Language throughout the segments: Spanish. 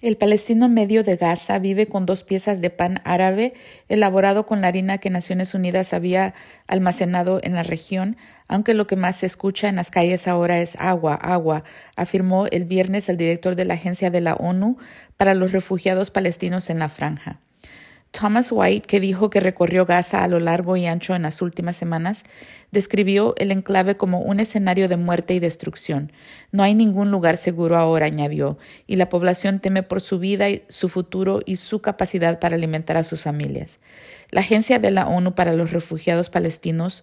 El palestino medio de Gaza vive con 2 piezas de pan árabe elaborado con la harina que Naciones Unidas había almacenado en la región, aunque lo que más se escucha en las calles ahora es agua, agua, afirmó el viernes el director de la Agencia de la ONU para los Refugiados Palestinos en la Franja. Thomas White, que dijo que recorrió Gaza a lo largo y ancho en las últimas semanas, describió el enclave como un escenario de muerte y destrucción. No hay ningún lugar seguro ahora, añadió, y la población teme por su vida, su futuro y su capacidad para alimentar a sus familias. La Agencia de la ONU para los Refugiados Palestinos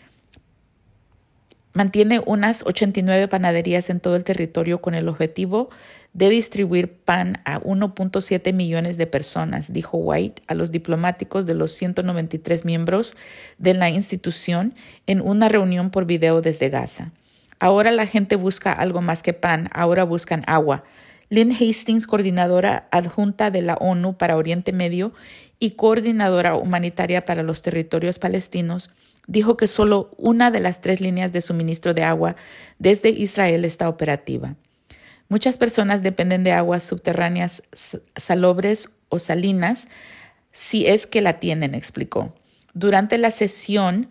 mantiene unas 89 panaderías en todo el territorio con el objetivo de distribuir pan a 1.7 millones de personas, dijo White a los diplomáticos de los 193 miembros de la institución en una reunión por video desde Gaza. Ahora la gente busca algo más que pan, ahora buscan agua. Lynn Hastings, coordinadora adjunta de la ONU para Oriente Medio y coordinadora humanitaria para los territorios palestinos, dijo que solo una de las 3 líneas de suministro de agua desde Israel está operativa. Muchas personas dependen de aguas subterráneas salobres o salinas, si es que la tienen, explicó. Durante la sesión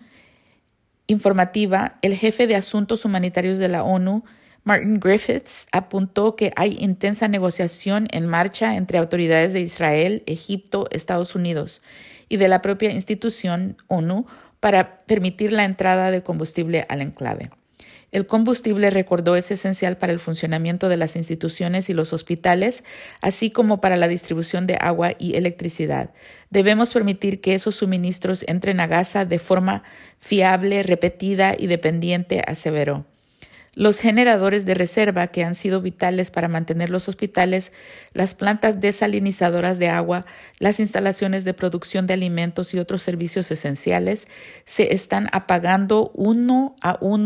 informativa, el jefe de Asuntos Humanitarios de la ONU, Martin Griffiths, apuntó que hay intensa negociación en marcha entre autoridades de Israel, Egipto, Estados Unidos y de la propia institución ONU para permitir la entrada de combustible al enclave. El combustible, recordó, es esencial para el funcionamiento de las instituciones y los hospitales, así como para la distribución de agua y electricidad. Debemos permitir que esos suministros entren a Gaza de forma fiable, repetida y dependiente, aseveró. Los generadores de reserva, que han sido vitales para mantener los hospitales, las plantas desalinizadoras de agua, las instalaciones de producción de alimentos y otros servicios esenciales, se están apagando uno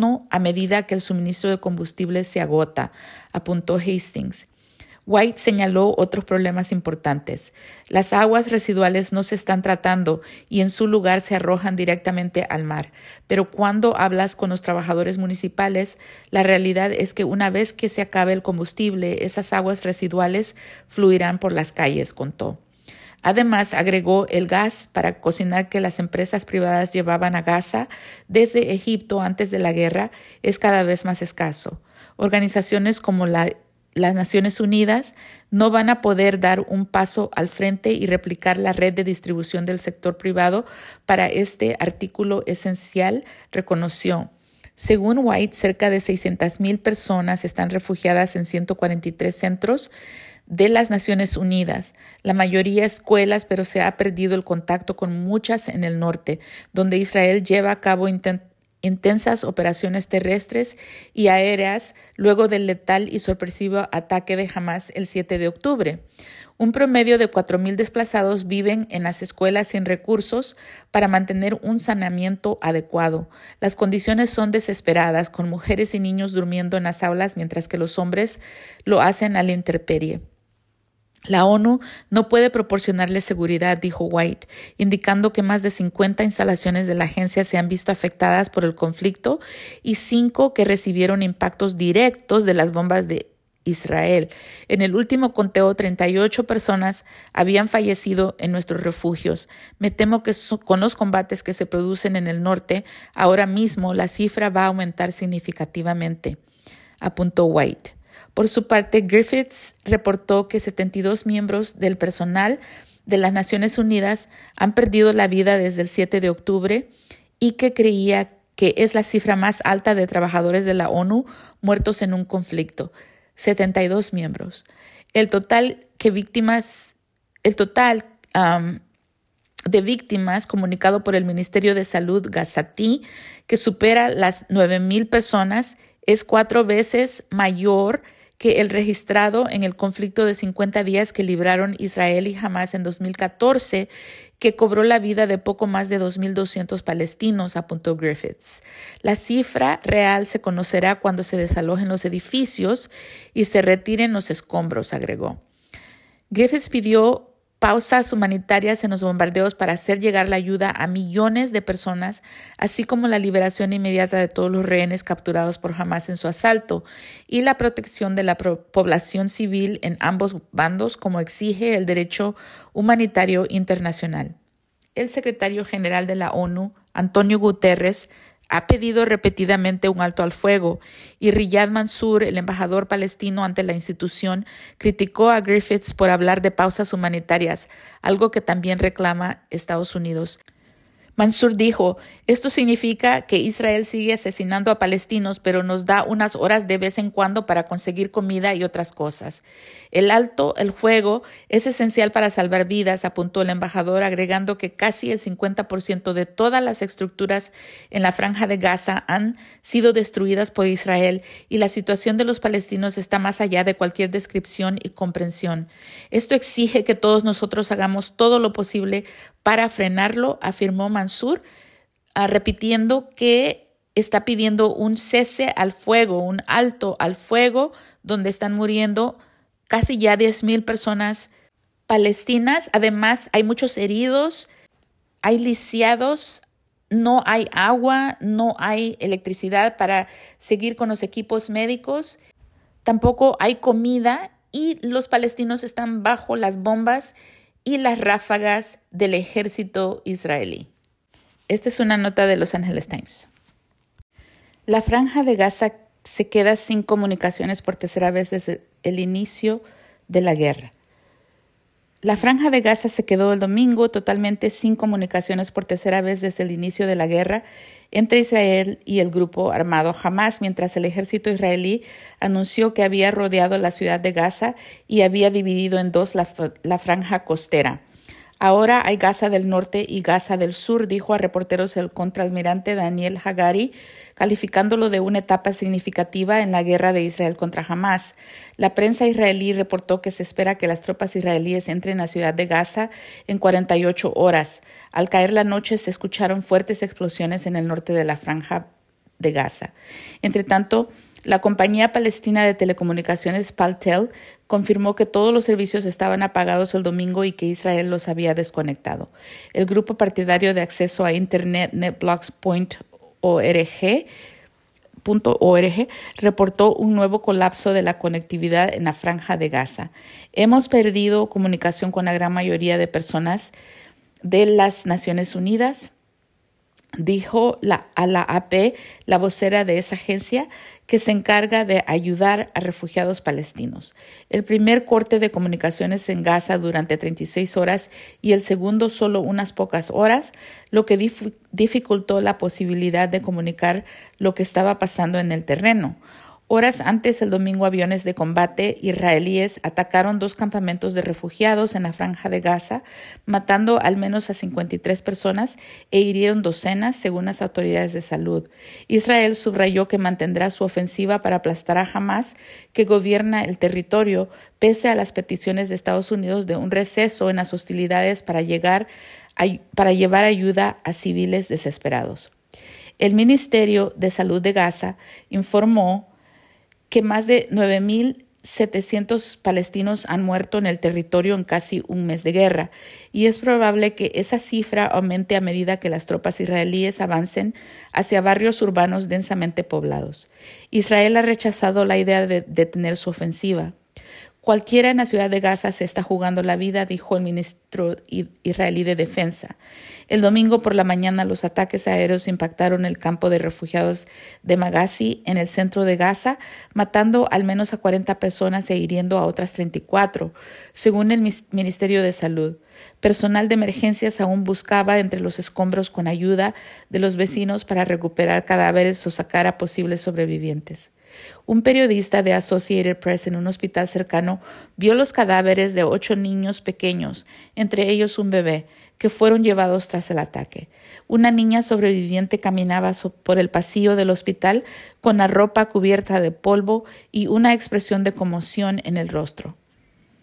a medida que el suministro de combustible se agota, apuntó Hastings. White señaló otros problemas importantes. Las aguas residuales no se están tratando y en su lugar se arrojan directamente al mar. Pero cuando hablas con los trabajadores municipales, la realidad es que una vez que se acabe el combustible, esas aguas residuales fluirán por las calles, contó. Además, agregó, el gas para cocinar que las empresas privadas llevaban a Gaza desde Egipto antes de la guerra es cada vez más escaso. Organizaciones como las Naciones Unidas no van a poder dar un paso al frente y replicar la red de distribución del sector privado para este artículo esencial, reconoció. Según White, cerca de 600,000 personas están refugiadas en 143 centros de las Naciones Unidas, la mayoría escuelas, pero se ha perdido el contacto con muchas en el norte, donde Israel lleva a cabo intensas operaciones terrestres y aéreas luego del letal y sorpresivo ataque de Hamas el 7 de octubre. Un promedio de 4,000 desplazados viven en las escuelas sin recursos para mantener un saneamiento adecuado. Las condiciones son desesperadas, con mujeres y niños durmiendo en las aulas mientras que los hombres lo hacen a la intemperie. La ONU no puede proporcionarle seguridad, dijo White, indicando que más de 50 instalaciones de la agencia se han visto afectadas por el conflicto y 5 que recibieron impactos directos de las bombas de Israel. En el último conteo, 38 personas habían fallecido en nuestros refugios. Me temo que con los combates que se producen en el norte, ahora mismo la cifra va a aumentar significativamente, apuntó White. Por su parte, Griffiths reportó que 72 miembros del personal de las Naciones Unidas han perdido la vida desde el 7 de octubre y que creía que es la cifra más alta de trabajadores de la ONU muertos en un conflicto. 72 miembros. El total de víctimas comunicado por el Ministerio de Salud gazatí, que supera las 9,000 personas, es 4 veces mayor que el registrado en el conflicto de 50 días que libraron Israel y Hamas en 2014, que cobró la vida de poco más de 2,200 palestinos, apuntó Griffiths. La cifra real se conocerá cuando se desalojen los edificios y se retiren los escombros, agregó. Griffiths pidió pausas humanitarias en los bombardeos para hacer llegar la ayuda a millones de personas, así como la liberación inmediata de todos los rehenes capturados por Hamás en su asalto y la protección de la población civil en ambos bandos, como exige el derecho humanitario internacional. El secretario general de la ONU, Antonio Guterres, ha pedido repetidamente un alto al fuego y Riyad Mansour, el embajador palestino ante la institución, criticó a Griffiths por hablar de pausas humanitarias, algo que también reclama Estados Unidos. Mansour dijo, esto significa que Israel sigue asesinando a palestinos, pero nos da unas horas de vez en cuando para conseguir comida y otras cosas. El alto el fuego es esencial para salvar vidas, apuntó el embajador, agregando que casi el 50% de todas las estructuras en la Franja de Gaza han sido destruidas por Israel y la situación de los palestinos está más allá de cualquier descripción y comprensión. Esto exige que todos nosotros hagamos todo lo posible para frenarlo, afirmó Mansour, repitiendo que está pidiendo un cese al fuego, un alto al fuego, donde están muriendo casi ya 10,000 personas palestinas. Además, hay muchos heridos, hay lisiados, no hay agua, no hay electricidad para seguir con los equipos médicos, tampoco hay comida y los palestinos están bajo las bombas y las ráfagas del ejército israelí. Esta es una nota de Los Angeles Times. La Franja de Gaza se queda sin comunicaciones por tercera vez desde el inicio de la guerra. La Franja de Gaza se quedó el domingo totalmente sin comunicaciones por tercera vez desde el inicio de la guerra entre Israel y el grupo armado Hamás, mientras el ejército israelí anunció que había rodeado la ciudad de Gaza y había dividido en dos la franja costera. Ahora hay Gaza del Norte y Gaza del Sur, dijo a reporteros el contraalmirante Daniel Hagari, calificándolo de una etapa significativa en la guerra de Israel contra Hamás. La prensa israelí reportó que se espera que las tropas israelíes entren a la ciudad de Gaza en 48 horas. Al caer la noche se escucharon fuertes explosiones en el norte de la franja de Gaza. Entre tanto, la compañía palestina de telecomunicaciones Paltel confirmó que todos los servicios estaban apagados el domingo y que Israel los había desconectado. El grupo partidario de acceso a Internet NetBlocks.org reportó un nuevo colapso de la conectividad en la franja de Gaza. Hemos perdido comunicación con la gran mayoría de personas de las Naciones Unidas, dijo a la AP, la vocera de esa agencia, que se encarga de ayudar a refugiados palestinos. El primer corte de comunicaciones en Gaza durante 36 horas y el segundo solo unas pocas horas, lo que dificultó la posibilidad de comunicar lo que estaba pasando en el terreno. Horas antes, el domingo, aviones de combate israelíes atacaron 2 campamentos de refugiados en la franja de Gaza, matando al menos a 53 personas e hirieron docenas, según las autoridades de salud. Israel subrayó que mantendrá su ofensiva para aplastar a Hamás, que gobierna el territorio, pese a las peticiones de Estados Unidos de un receso en las hostilidades para llevar ayuda a civiles desesperados. El Ministerio de Salud de Gaza informó que más de 9,700 palestinos han muerto en el territorio en casi un mes de guerra, y es probable que esa cifra aumente a medida que las tropas israelíes avancen hacia barrios urbanos densamente poblados. Israel ha rechazado la idea de detener su ofensiva. Cualquiera en la ciudad de Gaza se está jugando la vida, dijo el ministro israelí de Defensa. El domingo por la mañana los ataques aéreos impactaron el campo de refugiados de Maghazi en el centro de Gaza, matando al menos a 40 personas e hiriendo a otras 34, según el Ministerio de Salud. Personal de emergencias aún buscaba entre los escombros con ayuda de los vecinos para recuperar cadáveres o sacar a posibles sobrevivientes. Un periodista de Associated Press en un hospital cercano vio los cadáveres de 8 niños pequeños, entre ellos un bebé, que fueron llevados tras el ataque. Una niña sobreviviente caminaba por el pasillo del hospital con la ropa cubierta de polvo y una expresión de conmoción en el rostro.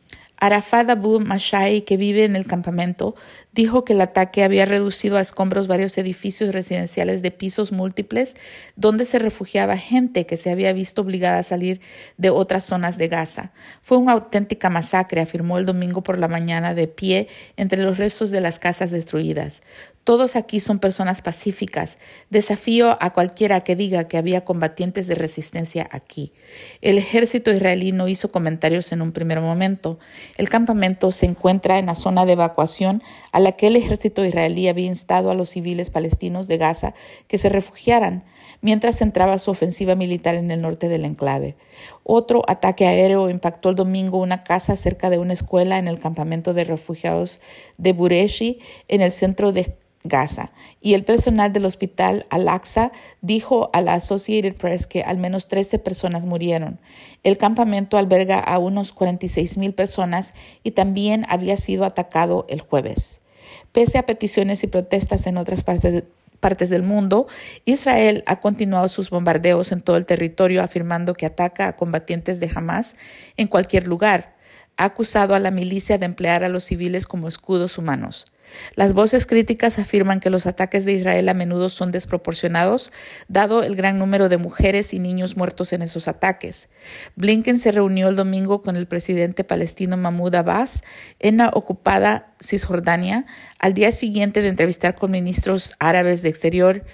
Arafat Abu Mashai, que vive en el campamento, dijo que el ataque había reducido a escombros varios edificios residenciales de pisos múltiples donde se refugiaba gente que se había visto obligada a salir de otras zonas de Gaza. Fue una auténtica masacre, afirmó el domingo por la mañana de pie entre los restos de las casas destruidas. Todos aquí son personas pacíficas. Desafío a cualquiera que diga que había combatientes de resistencia aquí. El ejército israelí no hizo comentarios en un primer momento. El campamento se encuentra en la zona de evacuación a la que el ejército israelí había instado a los civiles palestinos de Gaza que se refugiaran mientras entraba su ofensiva militar en el norte del enclave. Otro ataque aéreo impactó el domingo una casa cerca de una escuela en el campamento de refugiados de Bureshi, en el centro de Gaza, y el personal del hospital Al-Aqsa dijo a la Associated Press que al menos 13 personas murieron. El campamento alberga a unos 46,000 personas y también había sido atacado el jueves. Pese a peticiones y protestas en otras partes del mundo, Israel ha continuado sus bombardeos en todo el territorio, afirmando que ataca a combatientes de Hamas en cualquier lugar. Ha acusado a la milicia de emplear a los civiles como escudos humanos. Las voces críticas afirman que los ataques de Israel a menudo son desproporcionados, dado el gran número de mujeres y niños muertos en esos ataques. Blinken se reunió el domingo con el presidente palestino Mahmoud Abbas en la ocupada Cisjordania, al día siguiente de entrevistar con ministros árabes de exterior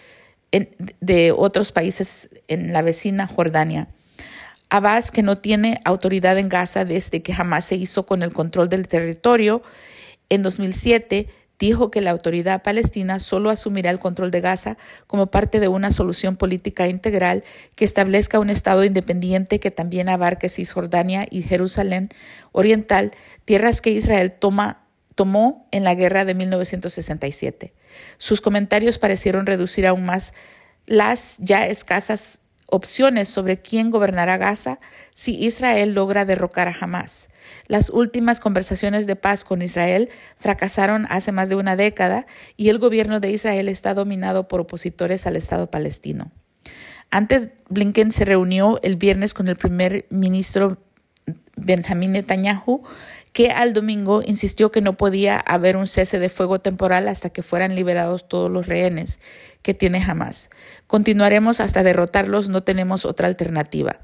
de otros países en la vecina Jordania. Abbas, que no tiene autoridad en Gaza desde que Hamas se hizo con el control del territorio en 2007, dijo que la autoridad palestina solo asumirá el control de Gaza como parte de una solución política integral que establezca un Estado independiente que también abarque Cisjordania y Jerusalén Oriental, tierras que Israel tomó en la guerra de 1967. Sus comentarios parecieron reducir aún más las ya escasas opciones sobre quién gobernará Gaza si Israel logra derrocar a Hamas. Las últimas conversaciones de paz con Israel fracasaron hace más de una década y el gobierno de Israel está dominado por opositores al Estado palestino. Antes, Blinken se reunió el viernes con el primer ministro Benjamin Netanyahu, que al domingo insistió que no podía haber un cese de fuego temporal hasta que fueran liberados todos los rehenes que tiene Hamas. Continuaremos hasta derrotarlos, no tenemos otra alternativa,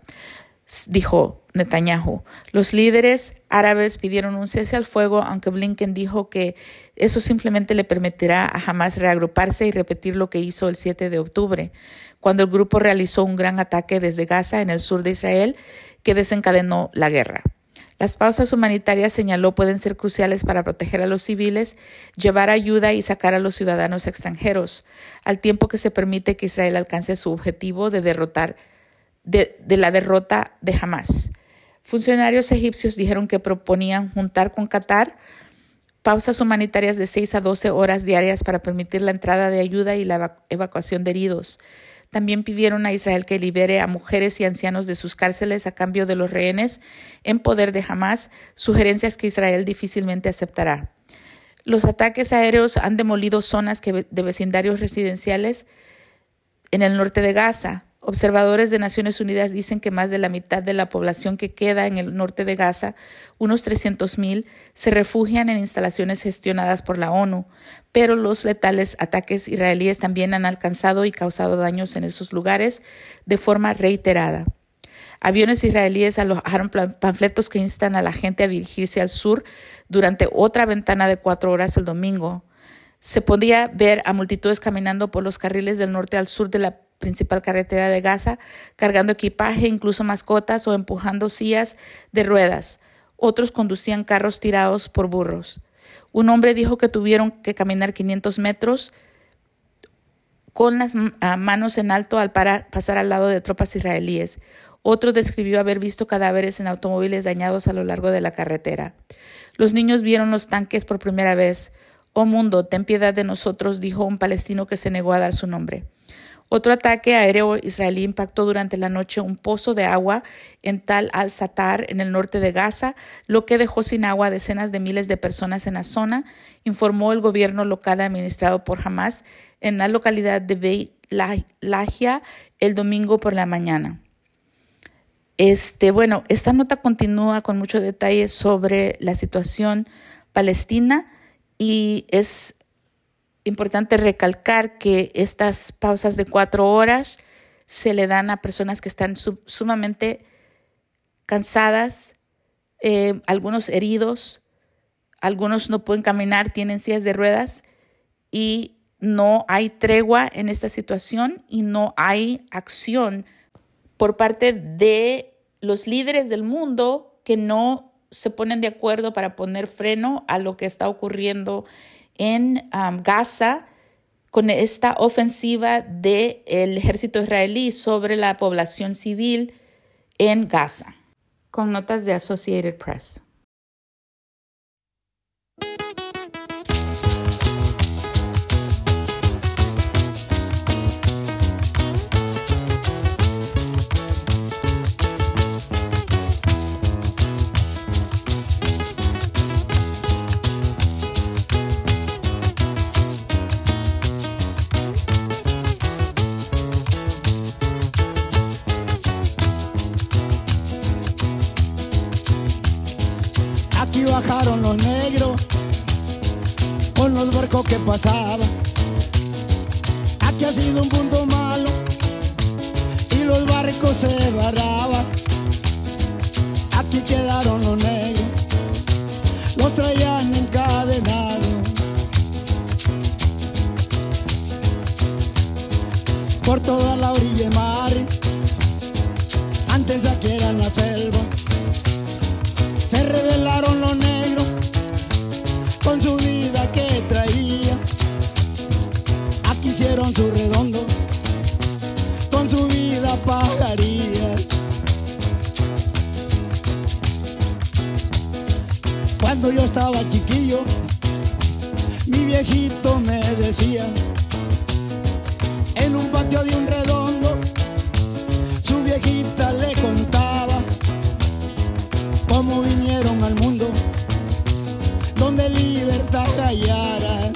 dijo Netanyahu. Los líderes árabes pidieron un cese al fuego, aunque Blinken dijo que eso simplemente le permitirá a Hamas reagruparse y repetir lo que hizo el 7 de octubre, cuando el grupo realizó un gran ataque desde Gaza en el sur de Israel que desencadenó la guerra. Las pausas humanitarias, señaló, pueden ser cruciales para proteger a los civiles, llevar ayuda y sacar a los ciudadanos extranjeros, al tiempo que se permite que Israel alcance su objetivo de la derrota de Hamas. Funcionarios egipcios dijeron que proponían juntar con Qatar pausas humanitarias de 6 a 12 horas diarias para permitir la entrada de ayuda y la evacuación de heridos. También pidieron a Israel que libere a mujeres y ancianos de sus cárceles a cambio de los rehenes en poder de Hamas, sugerencias que Israel difícilmente aceptará. Los ataques aéreos han demolido zonas de vecindarios residenciales en el norte de Gaza. Observadores de Naciones Unidas dicen que más de la mitad de la población que queda en el norte de Gaza, unos 300,000, se refugian en instalaciones gestionadas por la ONU, pero los letales ataques israelíes también han alcanzado y causado daños en esos lugares de forma reiterada. Aviones israelíes alojaron panfletos que instan a la gente a dirigirse al sur durante otra ventana de 4 horas el domingo. Se podía ver a multitudes caminando por los carriles del norte al sur de la principal carretera de Gaza, cargando equipaje, incluso mascotas, o empujando sillas de ruedas. Otros conducían carros tirados por burros. Un hombre dijo que tuvieron que caminar 500 metros con las manos en alto al pasar al lado de tropas israelíes. Otro describió haber visto cadáveres en automóviles dañados a lo largo de la carretera. Los niños vieron los tanques por primera vez. «Oh mundo, ten piedad de nosotros», dijo un palestino que se negó a dar su nombre. Otro ataque aéreo israelí impactó durante la noche un pozo de agua en Tal al-Satar, en el norte de Gaza, lo que dejó sin agua a decenas de miles de personas en la zona, informó el gobierno local administrado por Hamas en la localidad de Beit Lahia el domingo por la mañana. Bueno, esta nota continúa con mucho detalle sobre la situación palestina y es importante recalcar que estas pausas de 4 horas se le dan a personas que están sumamente cansadas, algunos heridos, algunos no pueden caminar, tienen sillas de ruedas y no hay tregua en esta situación y no hay acción por parte de los líderes del mundo que no se ponen de acuerdo para poner freno a lo que está ocurriendo en Gaza con esta ofensiva del ejército israelí sobre la población civil en Gaza. Con notas de Associated Press. Aquí bajaron los negros con los barcos que pasaban. Aquí ha sido un punto malo y los barcos se varaban. Aquí quedaron los negros, los traían encadenados. Por toda la orilla de mar, antes aquí era la selva. Se rebelaron los negros con su vida que traía. Aquí hicieron su redondo, con su vida pagaría. Cuando yo estaba chiquillo, mi viejito me decía, en un patio de un redondo, su viejita le contaba cómo vinieron al mundo, donde libertad hallara.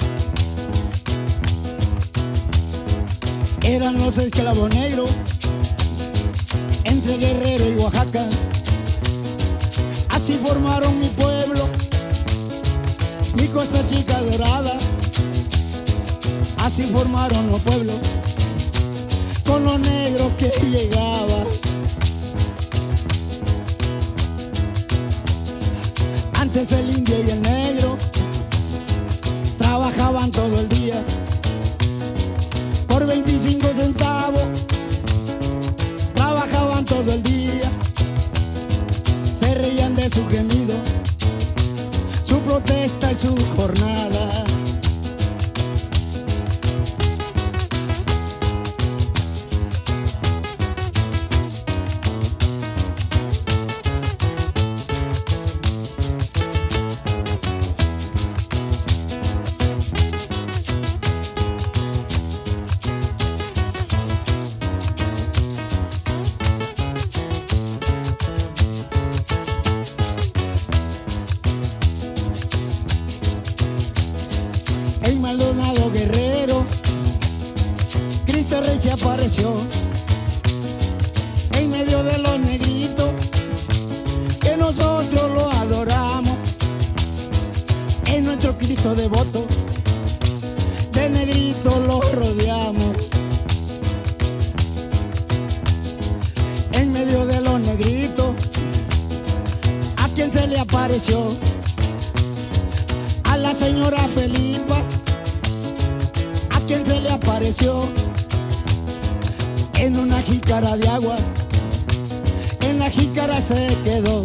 Eran los esclavos negros, entre Guerrero y Oaxaca. Así formaron mi pueblo, mi Costa Chica dorada. Así formaron los pueblos, con los negros que llegaban. Antes el indio y el negro trabajaban todo el día por 25 centavos, trabajaban todo el día, se reían de su gemido, su protesta y su jornada. El Maldonado Guerrero, Cristo Rey se apareció en medio de los negritos, que nosotros lo adoramos. Es nuestro Cristo devoto, de negrito lo rodeamos. En medio de los negritos, ¿a quién se le apareció? A la señora Felipa. ¿A quién se le apareció? En una jícara de agua, en la jícara se quedó.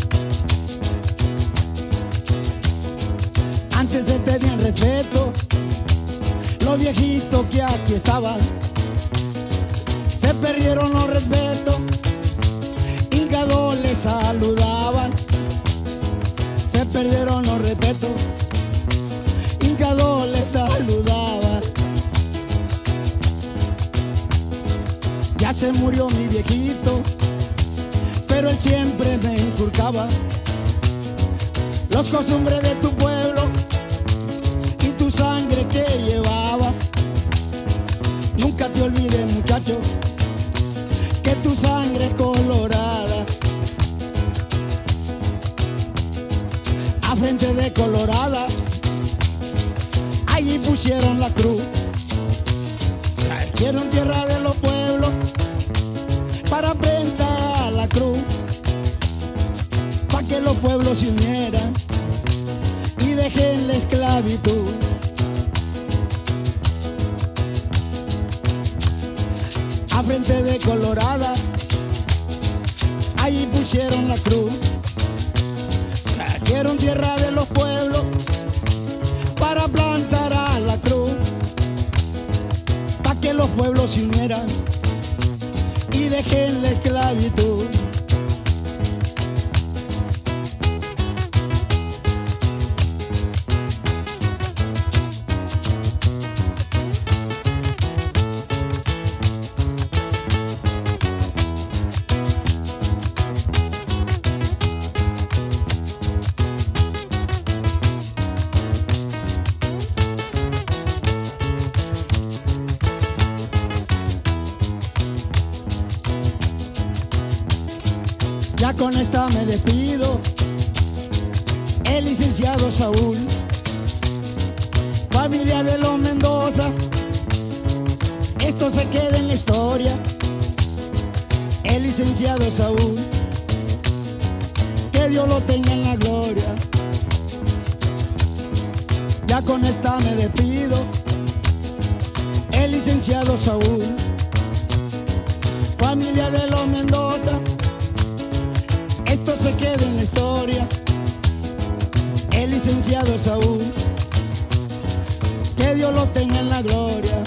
Antes se tenían respeto los viejitos que aquí estaban. Se perdieron los respetos, hincados les saludaban. Se perdieron los respetos, hincados les saludaban. Ya se murió mi viejito, pero él siempre me inculcaba los costumbres de tu pueblo y tu sangre que llevaba. Nunca te olvides, muchacho, que tu sangre es colorada. a frente de Colorada, allí pusieron la cruz. Trajeron tierra de los pueblos para plantar a la cruz, para que los pueblos se unieran y dejen la esclavitud. A frente de Colorada, allí pusieron la cruz. Trajeron tierra de los pueblos para plantar a la cruz, para que los pueblos se unieran y dejen la esclavitud. Ya con esta me despido, el licenciado Saúl, familia de los Mendoza, esto se queda en la historia. El licenciado Saúl, que Dios lo tenga en la gloria. Ya con esta me despido, el licenciado Saúl, familia de los Mendoza, esto se queda en la historia. El licenciado Saúl, que Dios lo tenga en la gloria.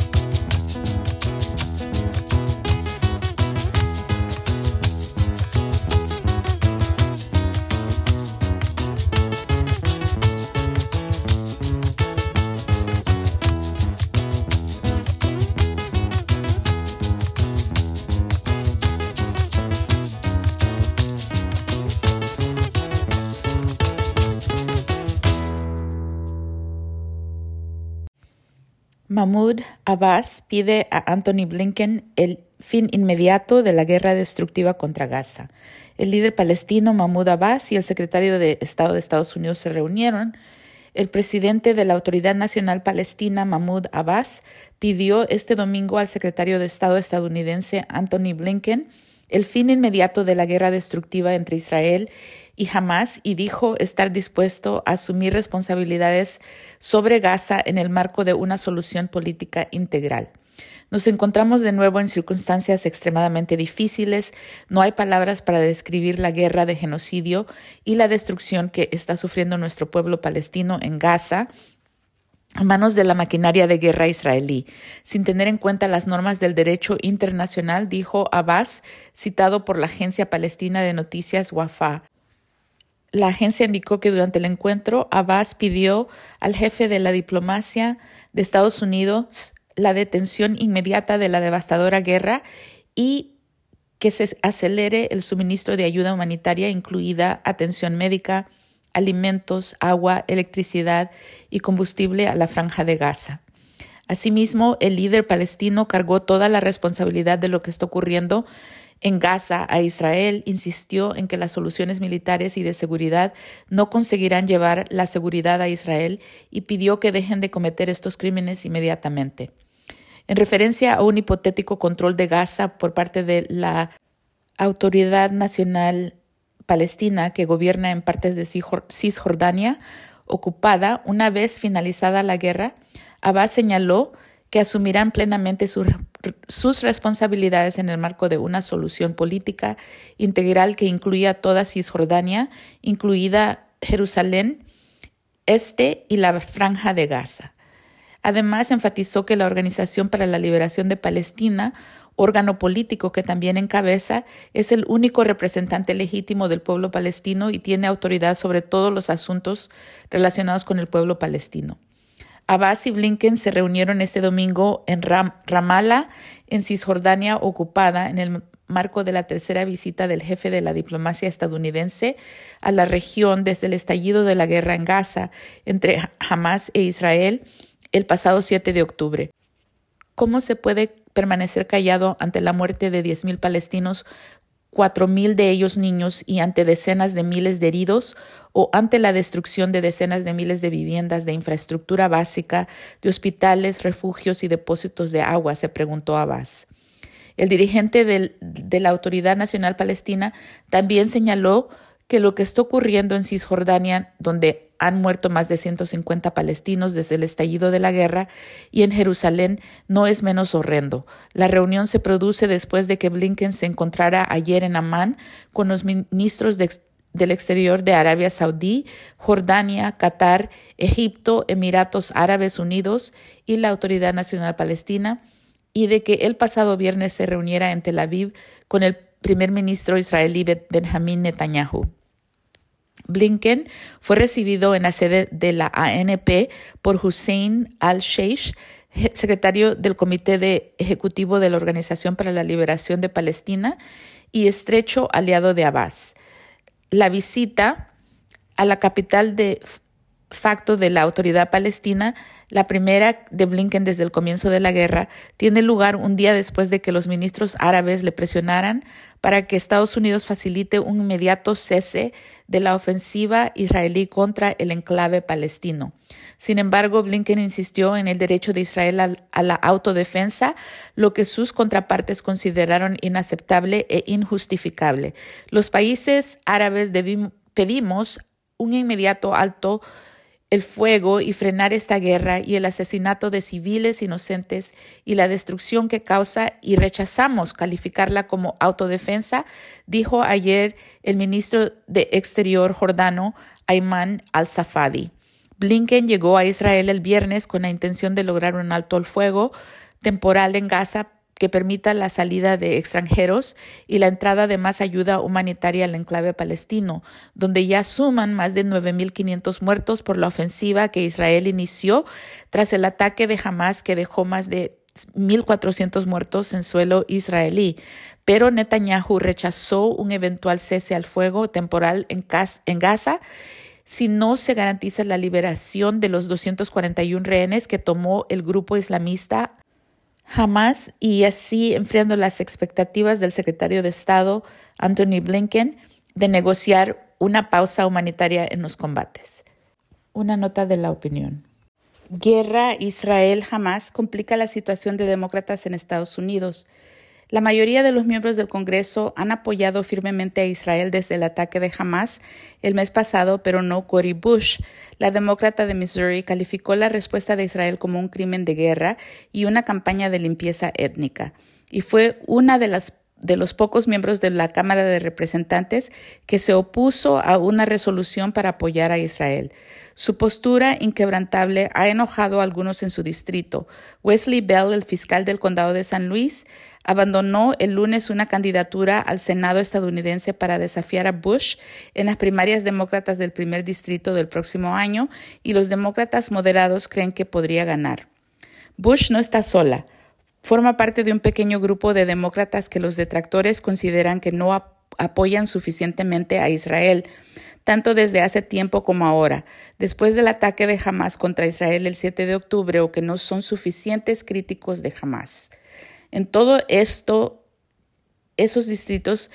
Mahmoud Abbas pide a Antony Blinken el fin inmediato de la guerra destructiva contra Gaza. El líder palestino Mahmoud Abbas y el secretario de Estado de Estados Unidos se reunieron. El presidente de la Autoridad Nacional Palestina, Mahmoud Abbas, pidió este domingo al secretario de Estado estadounidense Antony Blinken el fin inmediato de la guerra destructiva entre Israel y Hamas y dijo estar dispuesto a asumir responsabilidades sobre Gaza en el marco de una solución política integral. Nos encontramos de nuevo en circunstancias extremadamente difíciles. No hay palabras para describir la guerra de genocidio y la destrucción que está sufriendo nuestro pueblo palestino en Gaza a manos de la maquinaria de guerra israelí, sin tener en cuenta las normas del derecho internacional, dijo Abbas, citado por la agencia palestina de noticias Wafa. La agencia indicó que durante el encuentro, Abbas pidió al jefe de la diplomacia de Estados Unidos la detención inmediata de la devastadora guerra y que se acelere el suministro de ayuda humanitaria, incluida atención médica, alimentos, agua, electricidad y combustible a la Franja de Gaza. Asimismo, el líder palestino cargó toda la responsabilidad de lo que está ocurriendo en Gaza a Israel, insistió en que las soluciones militares y de seguridad no conseguirán llevar la seguridad a Israel y pidió que dejen de cometer estos crímenes inmediatamente. En referencia a un hipotético control de Gaza por parte de la Autoridad Nacional Palestina, que gobierna en partes de Cisjordania ocupada, una vez finalizada la guerra, Abbas señaló que asumirán plenamente sus responsabilidades en el marco de una solución política integral que incluya toda Cisjordania, incluida Jerusalén Este y la Franja de Gaza. Además, enfatizó que la Organización para la Liberación de Palestina, órgano político que también encabeza, es el único representante legítimo del pueblo palestino y tiene autoridad sobre todos los asuntos relacionados con el pueblo palestino. Abbas y Blinken se reunieron este domingo en Ramallah, en Cisjordania ocupada, en el marco de la tercera visita del jefe de la diplomacia estadounidense a la región desde el estallido de la guerra en Gaza entre Hamas e Israel el pasado 7 de octubre. ¿Cómo se puede permanecer callado ante la muerte de 10,000 palestinos, 4,000 de ellos niños, y ante decenas de miles de heridos, o ante la destrucción de decenas de miles de viviendas, de infraestructura básica, de hospitales, refugios y depósitos de agua?, se preguntó Abbas. El dirigente de la Autoridad Nacional Palestina también señaló que lo que está ocurriendo en Cisjordania, donde han muerto más de 150 palestinos desde el estallido de la guerra, y en Jerusalén, no es menos horrendo. La reunión se produce después de que Blinken se encontrara ayer en Amán con los ministros del Exterior de Arabia Saudí, Jordania, Qatar, Egipto, Emiratos Árabes Unidos y la Autoridad Nacional Palestina, y de que el pasado viernes se reuniera en Tel Aviv con el primer ministro israelí Benjamín Netanyahu. Blinken fue recibido en la sede de la ANP por Hussein al-Sheikh, secretario del Comité Ejecutivo de la Organización para la Liberación de Palestina y estrecho aliado de Abbas. La visita a la capital de facto de la Autoridad Palestina, la primera de Blinken desde el comienzo de la guerra, tiene lugar un día después de que los ministros árabes le presionaran para que Estados Unidos facilite un inmediato cese de la ofensiva israelí contra el enclave palestino. Sin embargo, Blinken insistió en el derecho de Israel a la autodefensa, lo que sus contrapartes consideraron inaceptable e injustificable. Los países árabes pedimos un inmediato alto el fuego y frenar esta guerra y el asesinato de civiles inocentes y la destrucción que causa, y rechazamos calificarla como autodefensa, dijo ayer el ministro de Exterior jordano Ayman al-Safadi. Blinken llegó a Israel el viernes con la intención de lograr un alto al fuego temporal en Gaza que permita la salida de extranjeros y la entrada de más ayuda humanitaria al enclave palestino, donde ya suman más de 9.500 muertos por la ofensiva que Israel inició tras el ataque de Hamas, que dejó más de 1.400 muertos en suelo israelí. Pero Netanyahu rechazó un eventual cese al fuego temporal en Gaza si no se garantiza la liberación de los 241 rehenes que tomó el grupo islamista Hamas, y así enfriando las expectativas del secretario de Estado Antony Blinken de negociar una pausa humanitaria en los combates. Una nota de la opinión. Guerra Israel-Hamas complica la situación de demócratas en Estados Unidos. La mayoría de los miembros del Congreso han apoyado firmemente a Israel desde el ataque de Hamas el mes pasado, pero no Cori Bush. La demócrata de Missouri calificó la respuesta de Israel como un crimen de guerra y una campaña de limpieza étnica, y fue una de los pocos miembros de la Cámara de Representantes que se opuso a una resolución para apoyar a Israel. Su postura inquebrantable ha enojado a algunos en su distrito. Wesley Bell, el fiscal del condado de San Luis, abandonó el lunes una candidatura al Senado estadounidense para desafiar a Bush en las primarias demócratas del primer distrito del próximo año, y los demócratas moderados creen que podría ganar. Bush no está sola. Forma parte de un pequeño grupo de demócratas que los detractores consideran que no apoyan suficientemente a Israel, tanto desde hace tiempo como ahora, después del ataque de Hamas contra Israel el 7 de octubre, o que no son suficientes críticos de Hamas. En todos esos distritos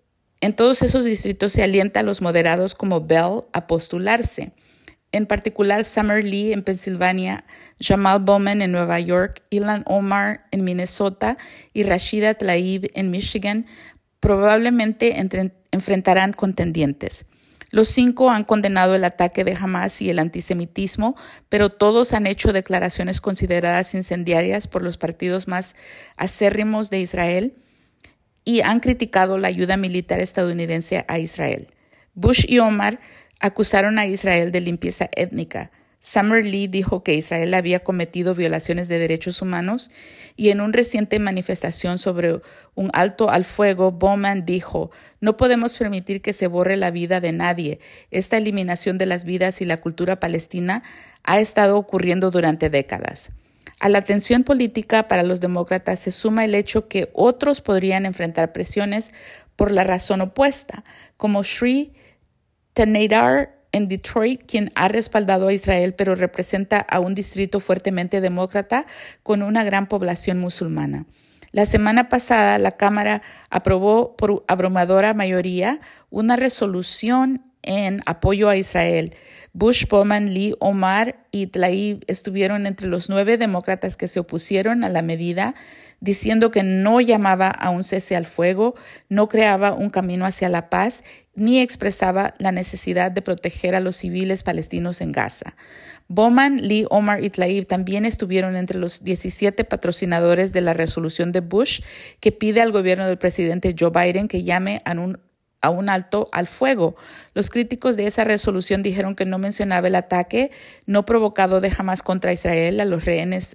se alienta a los moderados como Bell a postularse. En particular, Summer Lee en Pensilvania, Jamal Bowman en Nueva York, Ilhan Omar en Minnesota y Rashida Tlaib en Michigan probablemente enfrentarán contendientes. Los 5 han condenado el ataque de Hamas y el antisemitismo, pero todos han hecho declaraciones consideradas incendiarias por los partidos más acérrimos de Israel y han criticado la ayuda militar estadounidense a Israel. Bush y Omar acusaron a Israel de limpieza étnica. Summer Lee dijo que Israel había cometido violaciones de derechos humanos, y en una reciente manifestación sobre un alto al fuego, Bowman dijo: "No podemos permitir que se borre la vida de nadie. Esta eliminación de las vidas y la cultura palestina ha estado ocurriendo durante décadas". A la tensión política para los demócratas se suma el hecho que otros podrían enfrentar presiones por la razón opuesta, como Sri Thanedar en Detroit, quien ha respaldado a Israel pero representa a un distrito fuertemente demócrata con una gran población musulmana. La semana pasada, la Cámara aprobó por abrumadora mayoría una resolución en apoyo a Israel. Bush, Bowman, Lee, Omar y Tlaib estuvieron entre los 9 demócratas que se opusieron a la medida, diciendo que no llamaba a un cese al fuego, no creaba un camino hacia la paz, ni expresaba la necesidad de proteger a los civiles palestinos en Gaza. Bowman, Lee, Omar y Tlaib también estuvieron entre los 17 patrocinadores de la resolución de Bush que pide al gobierno del presidente Joe Biden que llame a un alto al fuego. Los críticos de esa resolución dijeron que no mencionaba el ataque no provocado de Hamas contra Israel a los rehenes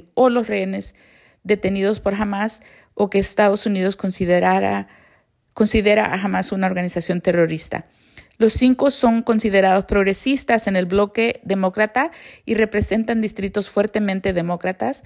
detenidos por Hamas, o que Estados Unidos considera a Hamas una organización terrorista. Los 5 son considerados progresistas en el bloque demócrata y representan distritos fuertemente demócratas,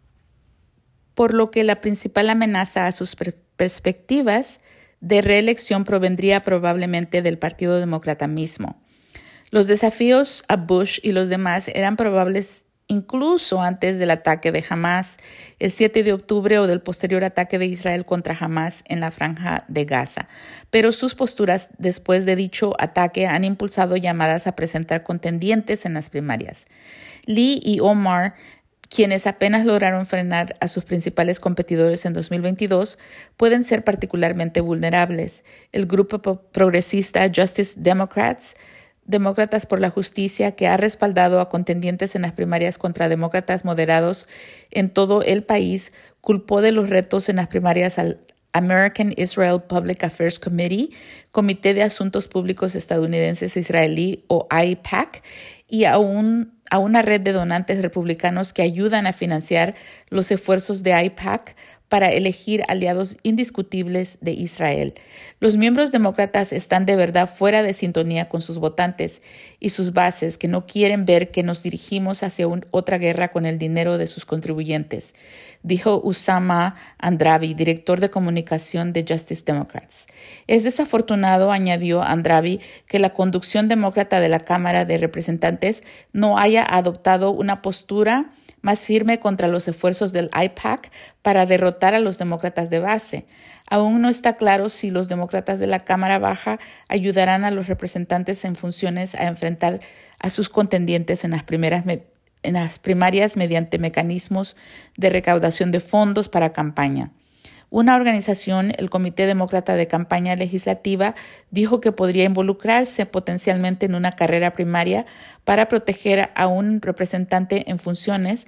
por lo que la principal amenaza a sus perspectivas de reelección provendría probablemente del Partido Demócrata mismo. Los desafíos a Bush y los demás eran probables incluso antes del ataque de Hamas el 7 de octubre o del posterior ataque de Israel contra Hamas en la Franja de Gaza. Pero sus posturas después de dicho ataque han impulsado llamadas a presentar contendientes en las primarias. Lee y Omar, quienes apenas lograron frenar a sus principales competidores en 2022, pueden ser particularmente vulnerables. El grupo progresista Justice Democrats, Demócratas por la Justicia, que ha respaldado a contendientes en las primarias contra demócratas moderados en todo el país, culpó de los retos en las primarias al American Israel Public Affairs Committee, Comité de Asuntos Públicos Estadounidenses Israelí o AIPAC, y a una red de donantes republicanos que ayudan a financiar los esfuerzos de AIPAC para elegir aliados indiscutibles de Israel. Los miembros demócratas están de verdad fuera de sintonía con sus votantes y sus bases, que no quieren ver que nos dirigimos hacia otra guerra con el dinero de sus contribuyentes, dijo Usama Andrabi, director de comunicación de Justice Democrats. Es desafortunado, añadió Andrabi, que la conducción demócrata de la Cámara de Representantes no haya adoptado una postura más firme contra los esfuerzos del AIPAC para derrotar a los demócratas de base. Aún no está claro si los demócratas de la Cámara Baja ayudarán a los representantes en funciones a enfrentar a sus contendientes en las primarias mediante mecanismos de recaudación de fondos para campaña. Una organización, el Comité Demócrata de Campaña Legislativa, dijo que podría involucrarse potencialmente en una carrera primaria para proteger a un representante en funciones,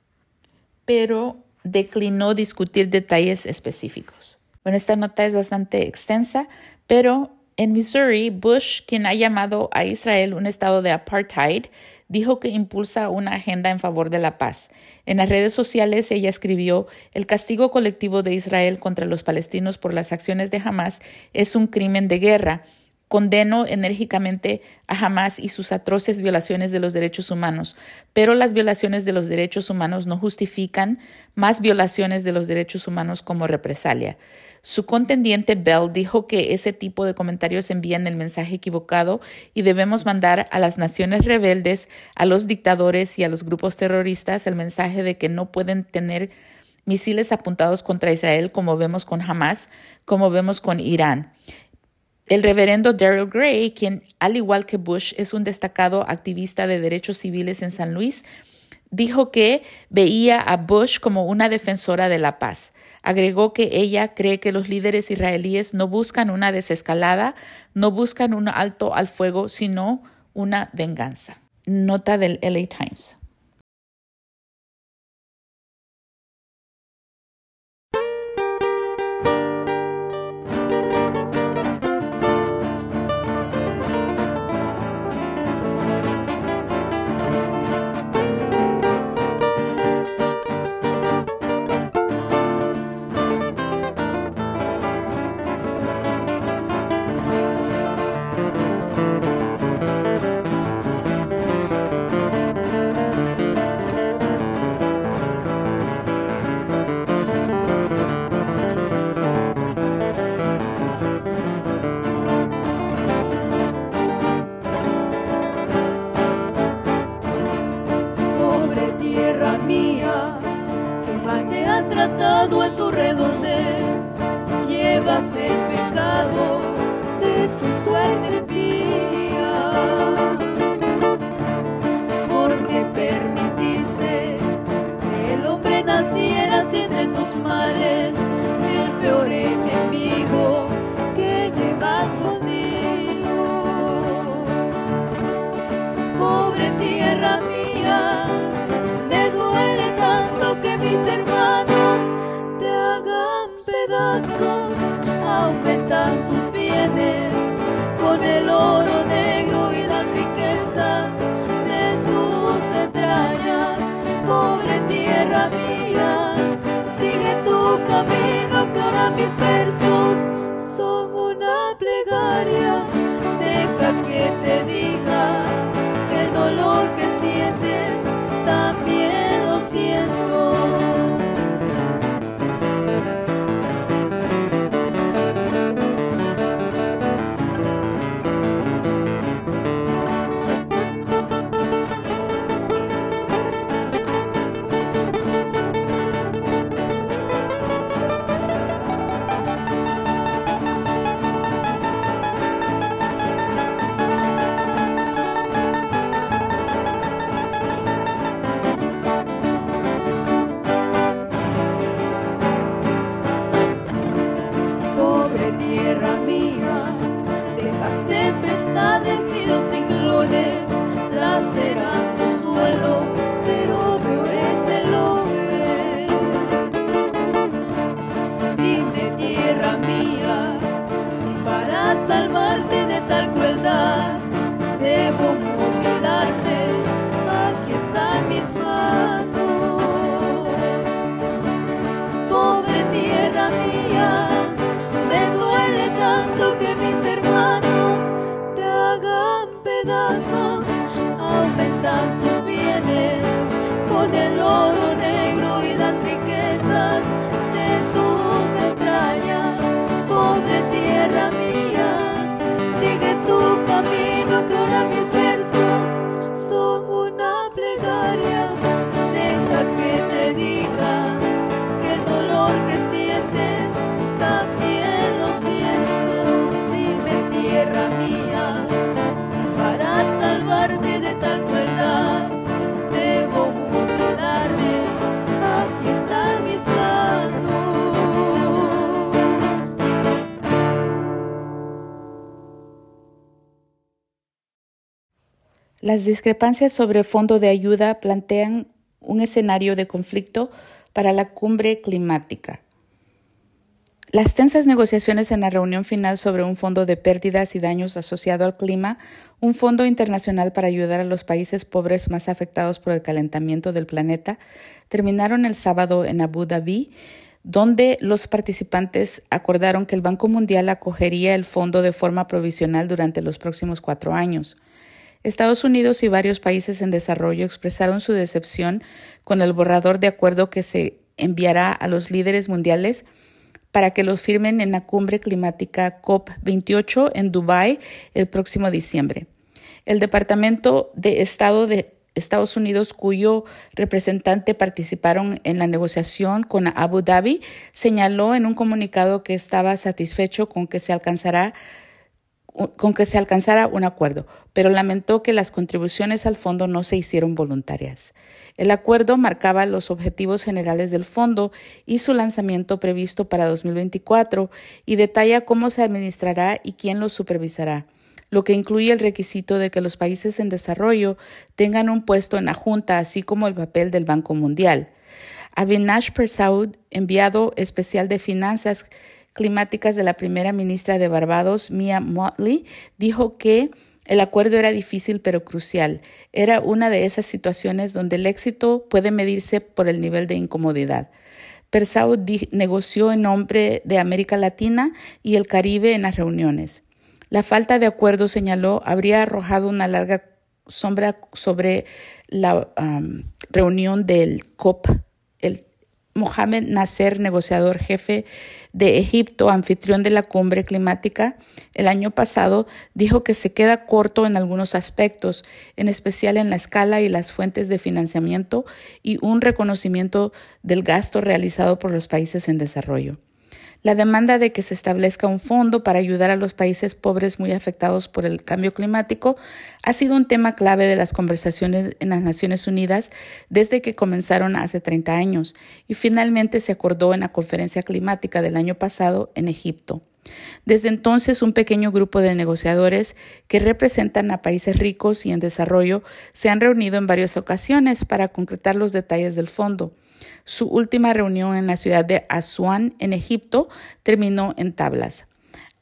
pero declinó discutir detalles específicos. Bueno, esta nota es bastante extensa, pero en Missouri, Bush, quien ha llamado a Israel un estado de apartheid, dijo que impulsa una agenda en favor de la paz. En las redes sociales ella escribió: "El castigo colectivo de Israel contra los palestinos por las acciones de Hamas es un crimen de guerra. Condeno enérgicamente a Hamas y sus atroces violaciones de los derechos humanos, pero las violaciones de los derechos humanos no justifican más violaciones de los derechos humanos como represalia". Su contendiente Bell dijo que ese tipo de comentarios envían el mensaje equivocado y debemos mandar a las naciones rebeldes, a los dictadores y a los grupos terroristas el mensaje de que no pueden tener misiles apuntados contra Israel como vemos con Hamas, como vemos con Irán. El reverendo Darrell Gray, quien al igual que Bush es un destacado activista de derechos civiles en San Luis, dijo que veía a Bush como una defensora de la paz. Agregó que ella cree que los líderes israelíes no buscan una desescalada, no buscan un alto al fuego, sino una venganza. Nota del LA Times. aumentan sus bienes con el oro negro y las riquezas de tus entrañas. Pobre tierra mía, sigue tu camino, que ahora mis versos son una plegaria. Deja que te diga que el dolor que sientes también lo siento. Tierra mía, dejas tempestades y los ciclones laceran tu suelo, pero peor es el hombre. Dime, tierra mía, si para salvarte de tal crueldad debo mutilarme, aquí están mis manos. Pobre tierra mía, me duele tanto que mis hermanos te hagan pedazos. Aumentan sus bienes con el oro negro y las riquezas de tus entrañas. Pobre tierra mía, sigue tu camino, que ahora mis versos son una plegaria. Deja que te diga que el dolor que sientes también lo siento. Dime, tierra mía, si para salvarte de tal crueldad debo mutilarme, aquí están mis manos. Las discrepancias sobre fondo de ayuda plantean un escenario de conflicto para la cumbre climática. Las tensas negociaciones en la reunión final sobre un fondo de pérdidas y daños asociado al clima, un fondo internacional para ayudar a los países pobres más afectados por el calentamiento del planeta, terminaron el sábado en Abu Dhabi, donde los participantes acordaron que el Banco Mundial acogería el fondo de forma provisional durante los próximos 4 años. Estados Unidos y varios países en desarrollo expresaron su decepción con el borrador de acuerdo que se enviará a los líderes mundiales para que lo firmen en la cumbre climática COP28 en Dubái el próximo diciembre. El Departamento de Estado de Estados Unidos, cuyo representante participaron en la negociación con Abu Dhabi, señaló en un comunicado que estaba satisfecho con que se alcanzara un acuerdo, pero lamentó que las contribuciones al fondo no se hicieron voluntarias. El acuerdo marcaba los objetivos generales del fondo y su lanzamiento previsto para 2024 y detalla cómo se administrará y quién lo supervisará, lo que incluye el requisito de que los países en desarrollo tengan un puesto en la Junta, así como el papel del Banco Mundial. Avinash Persaud, enviado especial de Finanzas Climáticas de la primera ministra de Barbados, Mia Mottley, dijo que el acuerdo era difícil pero crucial. Era una de esas situaciones donde el éxito puede medirse por el nivel de incomodidad. Persaud negoció en nombre de América Latina y el Caribe en las reuniones. La falta de acuerdo, señaló, habría arrojado una larga sombra sobre la reunión del COP. Mohamed Nasser, negociador jefe de Egipto, anfitrión de la cumbre climática, el año pasado, dijo que se queda corto en algunos aspectos, en especial en la escala y las fuentes de financiamiento y un reconocimiento del gasto realizado por los países en desarrollo. La demanda de que se establezca un fondo para ayudar a los países pobres muy afectados por el cambio climático ha sido un tema clave de las conversaciones en las Naciones Unidas desde que comenzaron hace 30 años y finalmente se acordó en la conferencia climática del año pasado en Egipto. Desde entonces, un pequeño grupo de negociadores que representan a países ricos y en desarrollo se han reunido en varias ocasiones para concretar los detalles del fondo. Su última reunión en la ciudad de Asuán, en Egipto, terminó en tablas.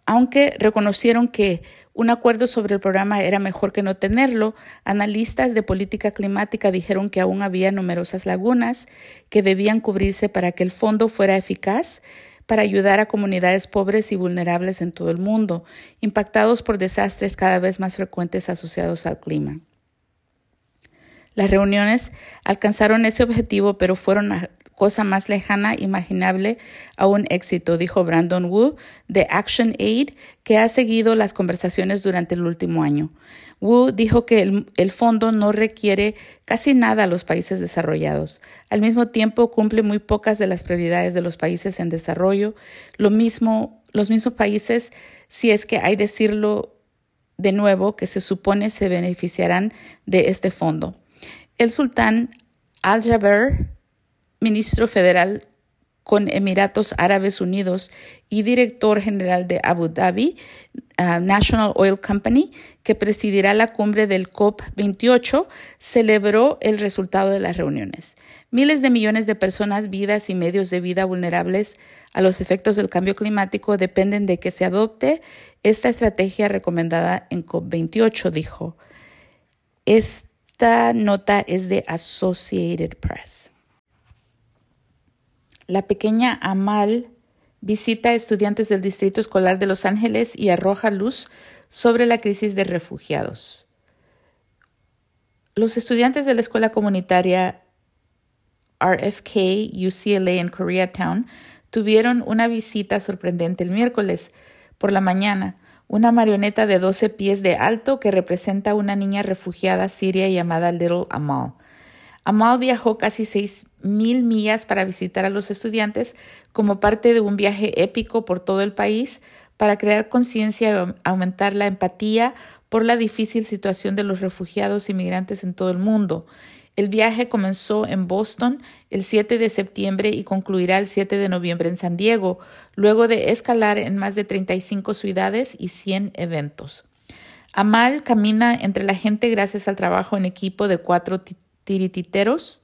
Aunque reconocieron que un acuerdo sobre el programa era mejor que no tenerlo, analistas de política climática dijeron que aún había numerosas lagunas que debían cubrirse para que el fondo fuera eficaz para ayudar a comunidades pobres y vulnerables en todo el mundo, impactados por desastres cada vez más frecuentes asociados al clima. Las reuniones alcanzaron ese objetivo, pero fueron la cosa más lejana imaginable a un éxito, dijo Brandon Wu de ActionAid, que ha seguido las conversaciones durante el último año. Wu dijo que el fondo no requiere casi nada a los países desarrollados. Al mismo tiempo, cumple muy pocas de las prioridades de los países en desarrollo. Los mismos países, si es que hay decirlo de nuevo, que se supone se beneficiarán de este fondo. El sultán Al-Jaber, ministro federal con Emiratos Árabes Unidos y director general de Abu Dhabi National Oil Company, que presidirá la cumbre del COP28, celebró el resultado de las reuniones. Miles de millones de personas, vidas y medios de vida vulnerables a los efectos del cambio climático dependen de que se adopte esta estrategia recomendada en COP28, dijo. Esta nota es de Associated Press. La pequeña Amal visita a estudiantes del Distrito Escolar de Los Ángeles y arroja luz sobre la crisis de refugiados. Los estudiantes de la escuela comunitaria RFK UCLA en Koreatown tuvieron una visita sorprendente el miércoles por la mañana. Una marioneta de 12 pies de alto que representa a una niña refugiada siria llamada Little Amal. Amal viajó casi 6,000 millas para visitar a los estudiantes como parte de un viaje épico por todo el país para crear conciencia y aumentar la empatía por la difícil situación de los refugiados y migrantes en todo el mundo. El viaje comenzó en Boston el 7 de septiembre y concluirá el 7 de noviembre en San Diego, luego de escalar en más de 35 ciudades y 100 eventos. Amal camina entre la gente gracias al trabajo en equipo de 4 titiriteros.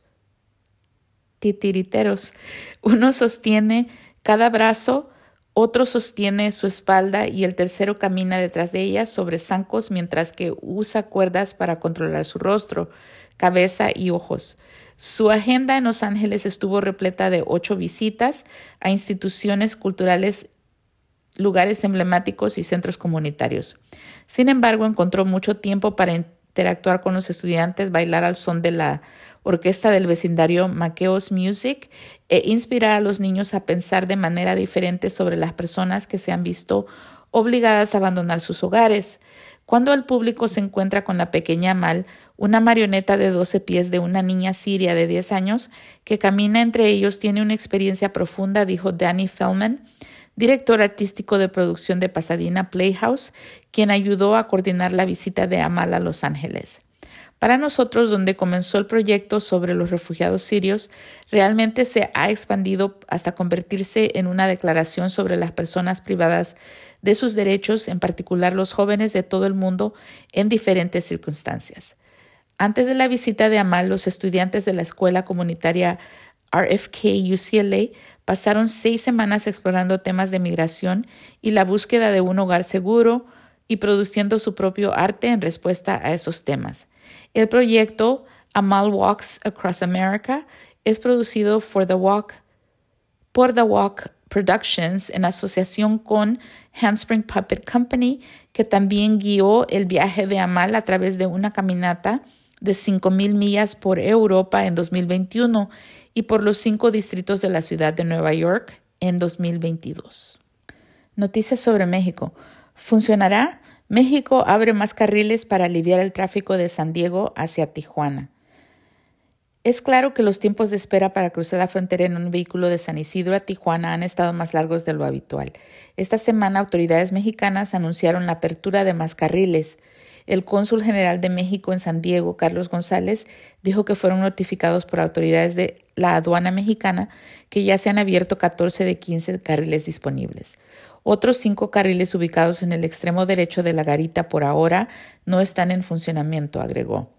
Uno sostiene cada brazo, otro sostiene su espalda y el tercero camina detrás de ella sobre zancos mientras que usa cuerdas para controlar su rostro, cabeza y ojos. Su agenda en Los Ángeles estuvo repleta de 8 visitas a instituciones culturales, lugares emblemáticos y centros comunitarios. Sin embargo, encontró mucho tiempo para interactuar con los estudiantes, bailar al son de la orquesta del vecindario Makeos Music e inspirar a los niños a pensar de manera diferente sobre las personas que se han visto obligadas a abandonar sus hogares. Cuando el público se encuentra con la pequeña Amal, una marioneta de 12 pies de una niña siria de 10 años que camina entre ellos, tiene una experiencia profunda, dijo Danny Feldman, director artístico de producción de Pasadena Playhouse, quien ayudó a coordinar la visita de Amal a Los Ángeles. Para nosotros, donde comenzó el proyecto sobre los refugiados sirios, realmente se ha expandido hasta convertirse en una declaración sobre las personas privadas de sus derechos, en particular los jóvenes de todo el mundo, en diferentes circunstancias. Antes de la visita de Amal, los estudiantes de la escuela comunitaria RFK UCLA pasaron 6 semanas explorando temas de migración y la búsqueda de un hogar seguro y produciendo su propio arte en respuesta a esos temas. El proyecto Amal Walks Across America es producido por The Walk Productions en asociación con Handspring Puppet Company, que también guió el viaje de Amal a través de una caminata de 5,000 millas por Europa en 2021 y por los 5 distritos de la ciudad de Nueva York en 2022. Noticias sobre México. ¿Funcionará? México abre más carriles para aliviar el tráfico de San Diego hacia Tijuana. Es claro que los tiempos de espera para cruzar la frontera en un vehículo de San Isidro a Tijuana han estado más largos de lo habitual. Esta semana, autoridades mexicanas anunciaron la apertura de más carriles. El cónsul general de México en San Diego, Carlos González, dijo que fueron notificados por autoridades de la aduana mexicana que ya se han abierto 14 de 15 carriles disponibles. Otros 5 carriles ubicados en el extremo derecho de la garita por ahora no están en funcionamiento, agregó.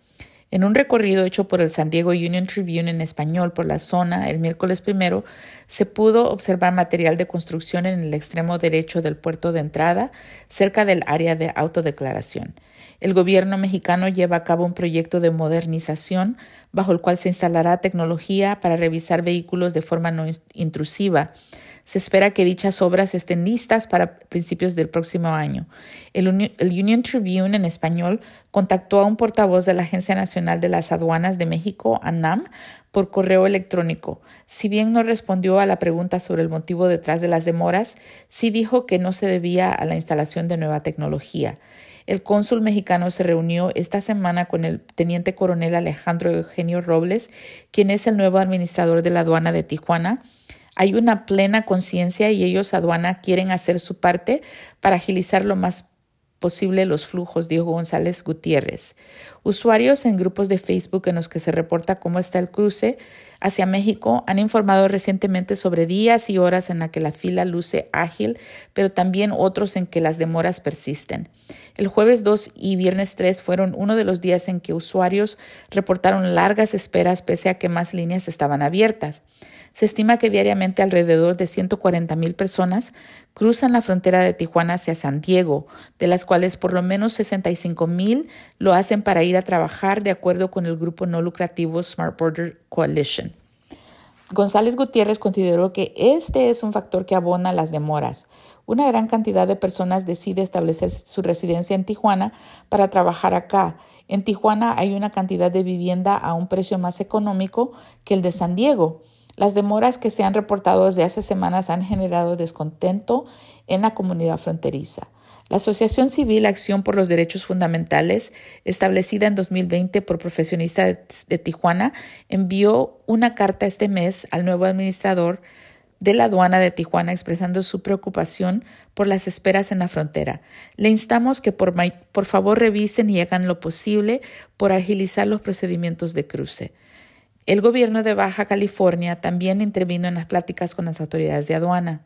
En un recorrido hecho por el San Diego Union Tribune en español por la zona el miércoles 1, se pudo observar material de construcción en el extremo derecho del puerto de entrada, cerca del área de autodeclaración. El gobierno mexicano lleva a cabo un proyecto de modernización bajo el cual se instalará tecnología para revisar vehículos de forma no intrusiva. Se espera que dichas obras estén listas para principios del próximo año. El Union Tribune en español contactó a un portavoz de la Agencia Nacional de las Aduanas de México, ANAM, por correo electrónico. Si bien no respondió a la pregunta sobre el motivo detrás de las demoras, sí dijo que no se debía a la instalación de nueva tecnología. El cónsul mexicano se reunió esta semana con el teniente coronel Alejandro Eugenio Robles, quien es el nuevo administrador de la aduana de Tijuana. Hay una plena conciencia y ellos, aduana, quieren hacer su parte para agilizar lo más posible los flujos, dijo González Gutiérrez. Usuarios en grupos de Facebook en los que se reporta cómo está el cruce hacia México han informado recientemente sobre días y horas en las que la fila luce ágil, pero también otros en que las demoras persisten. El jueves 2 y viernes 3 fueron uno de los días en que usuarios reportaron largas esperas pese a que más líneas estaban abiertas. Se estima que diariamente alrededor de 140,000 personas cruzan la frontera de Tijuana hacia San Diego, de las cuales por lo menos 65,000 lo hacen para ir a trabajar, de acuerdo con el grupo no lucrativo Smart Border Coalition. González Gutiérrez consideró que este es un factor que abona las demoras. Una gran cantidad de personas decide establecer su residencia en Tijuana para trabajar acá. En Tijuana hay una cantidad de vivienda a un precio más económico que el de San Diego. Las demoras que se han reportado desde hace semanas han generado descontento en la comunidad fronteriza. La Asociación Civil Acción por los Derechos Fundamentales, establecida en 2020 por profesionistas de Tijuana, envió una carta este mes al nuevo administrador de la aduana de Tijuana expresando su preocupación por las esperas en la frontera. Le instamos que por favor revisen y hagan lo posible por agilizar los procedimientos de cruce. El gobierno de Baja California también intervino en las pláticas con las autoridades de aduana.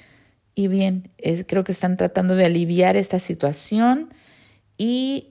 Y bien, creo que están tratando de aliviar esta situación. Y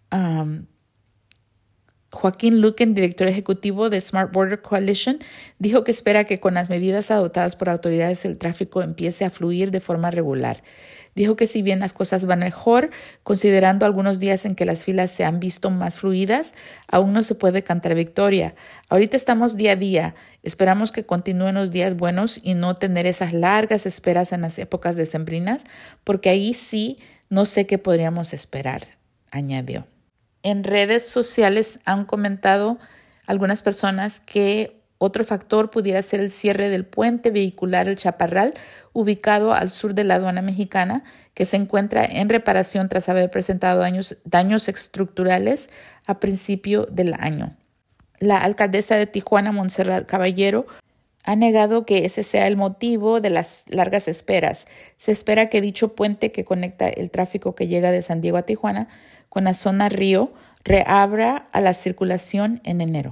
Joaquín Luquen, director ejecutivo de Smart Border Coalition, dijo que espera que con las medidas adoptadas por autoridades el tráfico empiece a fluir de forma regular. Dijo que si bien las cosas van mejor, considerando algunos días en que las filas se han visto más fluidas, aún no se puede cantar victoria. Ahorita estamos día a día. Esperamos que continúen los días buenos y no tener esas largas esperas en las épocas decembrinas, porque ahí sí no sé qué podríamos esperar, añadió. En redes sociales han comentado algunas personas que otro factor pudiera ser el cierre del puente vehicular El Chaparral, ubicado al sur de la aduana mexicana, que se encuentra en reparación tras haber presentado daños estructurales a principio del año. La alcaldesa de Tijuana, Montserrat Caballero, ha negado que ese sea el motivo de las largas esperas. Se espera que dicho puente que conecta el tráfico que llega de San Diego a Tijuana con la zona Río reabra a la circulación en enero.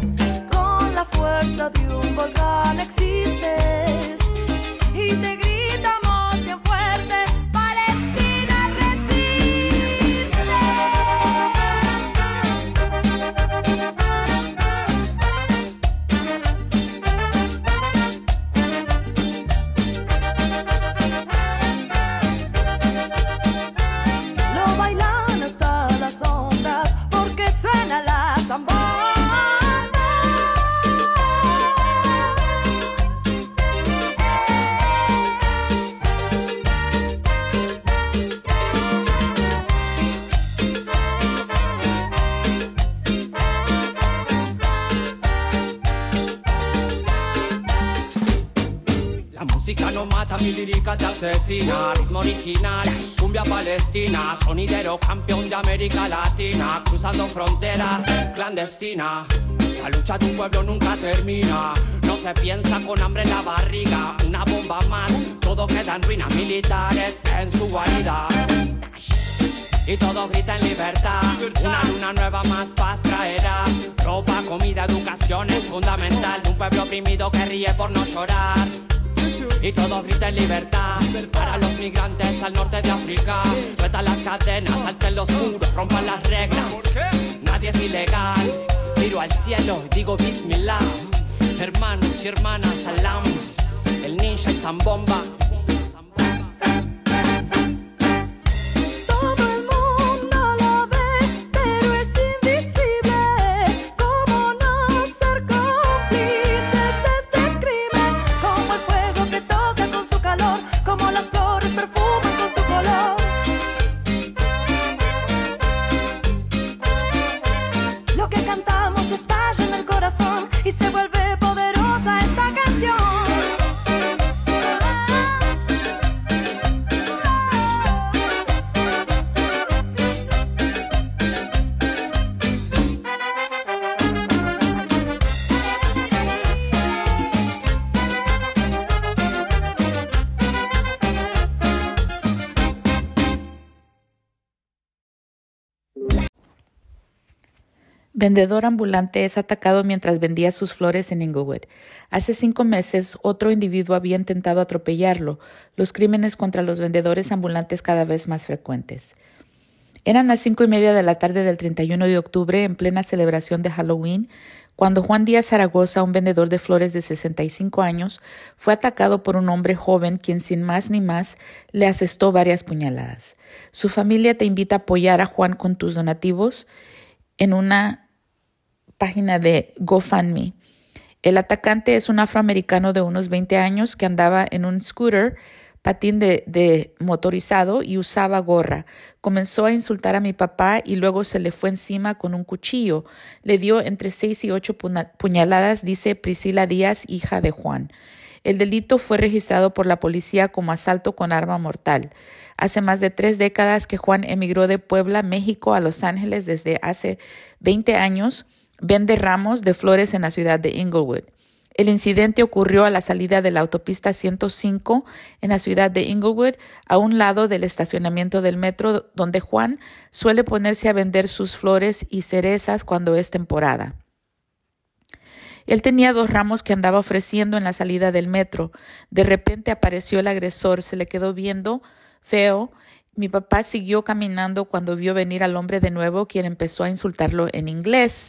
De un volcán existes y te gritas. lírica no mata, mi lírica te asesina. Ritmo original, cumbia palestina. Sonidero campeón de América Latina. Cruzando fronteras, clandestina. La lucha de un pueblo nunca termina. No se piensa con hambre en la barriga. Una bomba más, todo queda en ruinas. Militares en su guarida. Y todos gritan libertad. Una luna nueva más paz traerá. Ropa, comida, educación es fundamental. Un pueblo oprimido que ríe por no llorar. Y todos gritan libertad. Para los migrantes al norte de África. Sueltan las cadenas, salten los muros, rompan las reglas. Nadie es ilegal. Miro al cielo y digo Bismillah. Hermanos y hermanas, salam. El ninja y Zambomba. Y se vuelve poderosa esta canción. Vendedor ambulante es atacado mientras vendía sus flores en Inglewood. Hace 5 meses, otro individuo había intentado atropellarlo. Los crímenes contra los vendedores ambulantes cada vez más frecuentes. Eran las 5:30 de la tarde del 31 de octubre, en plena celebración de Halloween, cuando Juan Díaz Zaragoza, un vendedor de flores de 65 años, fue atacado por un hombre joven quien sin más ni más le asestó varias puñaladas. Su familia te invita a apoyar a Juan con tus donativos en una página de GoFundMe. El atacante es un afroamericano de unos 20 años que andaba en un scooter, patín de motorizado y usaba gorra. Comenzó a insultar a mi papá y luego se le fue encima con un cuchillo. Le dio entre 6 y 8 puñaladas, dice Priscila Díaz, hija de Juan. El delito fue registrado por la policía como asalto con arma mortal. Hace más de 3 décadas que Juan emigró de Puebla, México, a Los Ángeles. Desde hace 20 años vende ramos de flores en la ciudad de Inglewood. El incidente ocurrió a la salida de la autopista 105 en la ciudad de Inglewood, a un lado del estacionamiento del metro, donde Juan suele ponerse a vender sus flores y cerezas cuando es temporada. Él tenía 2 ramos que andaba ofreciendo en la salida del metro. De repente apareció el agresor, se le quedó viendo feo. Mi papá siguió caminando cuando vio venir al hombre de nuevo, quien empezó a insultarlo en inglés.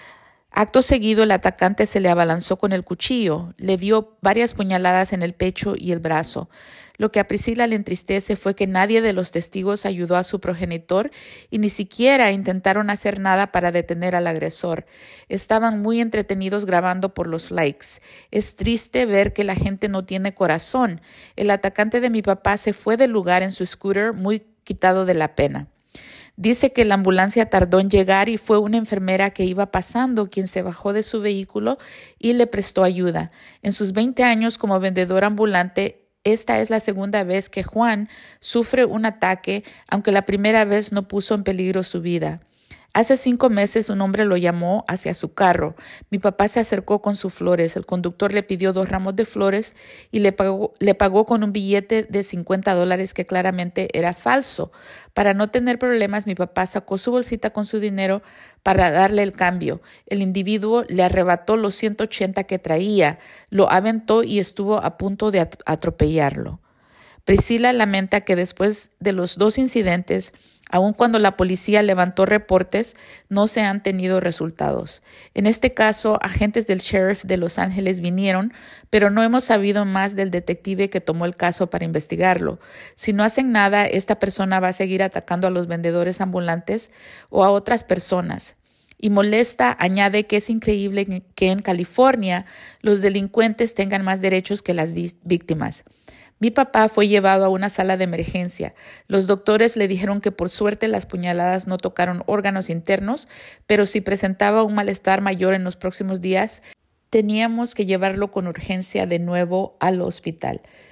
Acto seguido, el atacante se le abalanzó con el cuchillo, le dio varias puñaladas en el pecho y el brazo. Lo que a Priscila le entristece fue que nadie de los testigos ayudó a su progenitor y ni siquiera intentaron hacer nada para detener al agresor. Estaban muy entretenidos grabando por los likes. Es triste ver que la gente no tiene corazón. El atacante de mi papá se fue del lugar en su scooter muy quitado de la pena. Dice que la ambulancia tardó en llegar y fue una enfermera que iba pasando quien se bajó de su vehículo y le prestó ayuda. En sus 20 años como vendedor ambulante, esta es la segunda vez que Juan sufre un ataque, aunque la primera vez no puso en peligro su vida. Hace 5 meses un hombre lo llamó hacia su carro. Mi papá se acercó con sus flores. El conductor le pidió 2 ramos de flores y le pagó con un billete de $50 que claramente era falso. Para no tener problemas, mi papá sacó su bolsita con su dinero para darle el cambio. El individuo le arrebató los 180 que traía, lo aventó y estuvo a punto de atropellarlo. Priscila lamenta que después de los 2 incidentes, aun cuando la policía levantó reportes, no se han tenido resultados. En este caso, agentes del sheriff de Los Ángeles vinieron, pero no hemos sabido más del detective que tomó el caso para investigarlo. Si no hacen nada, esta persona va a seguir atacando a los vendedores ambulantes o a otras personas. Y molesta, añade que es increíble que en California los delincuentes tengan más derechos que las víctimas. Mi papá fue llevado a una sala de emergencia. Los doctores le dijeron que por suerte las puñaladas no tocaron órganos internos, pero si presentaba un malestar mayor en los próximos días, teníamos que llevarlo con urgencia de nuevo al hospital.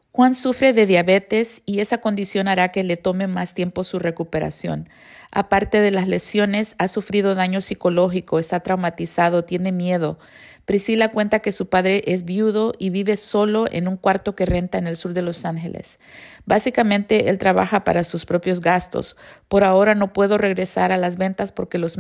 Juan sufre de diabetes y esa condición hará que le tome más tiempo su recuperación. Aparte de las lesiones, ha sufrido daño psicológico, está traumatizado, tiene miedo. Priscila cuenta que su padre es viudo y vive solo en un cuarto que renta en el sur de Los Ángeles. Básicamente, él trabaja para sus propios gastos. Por ahora no puede regresar a las ventas porque los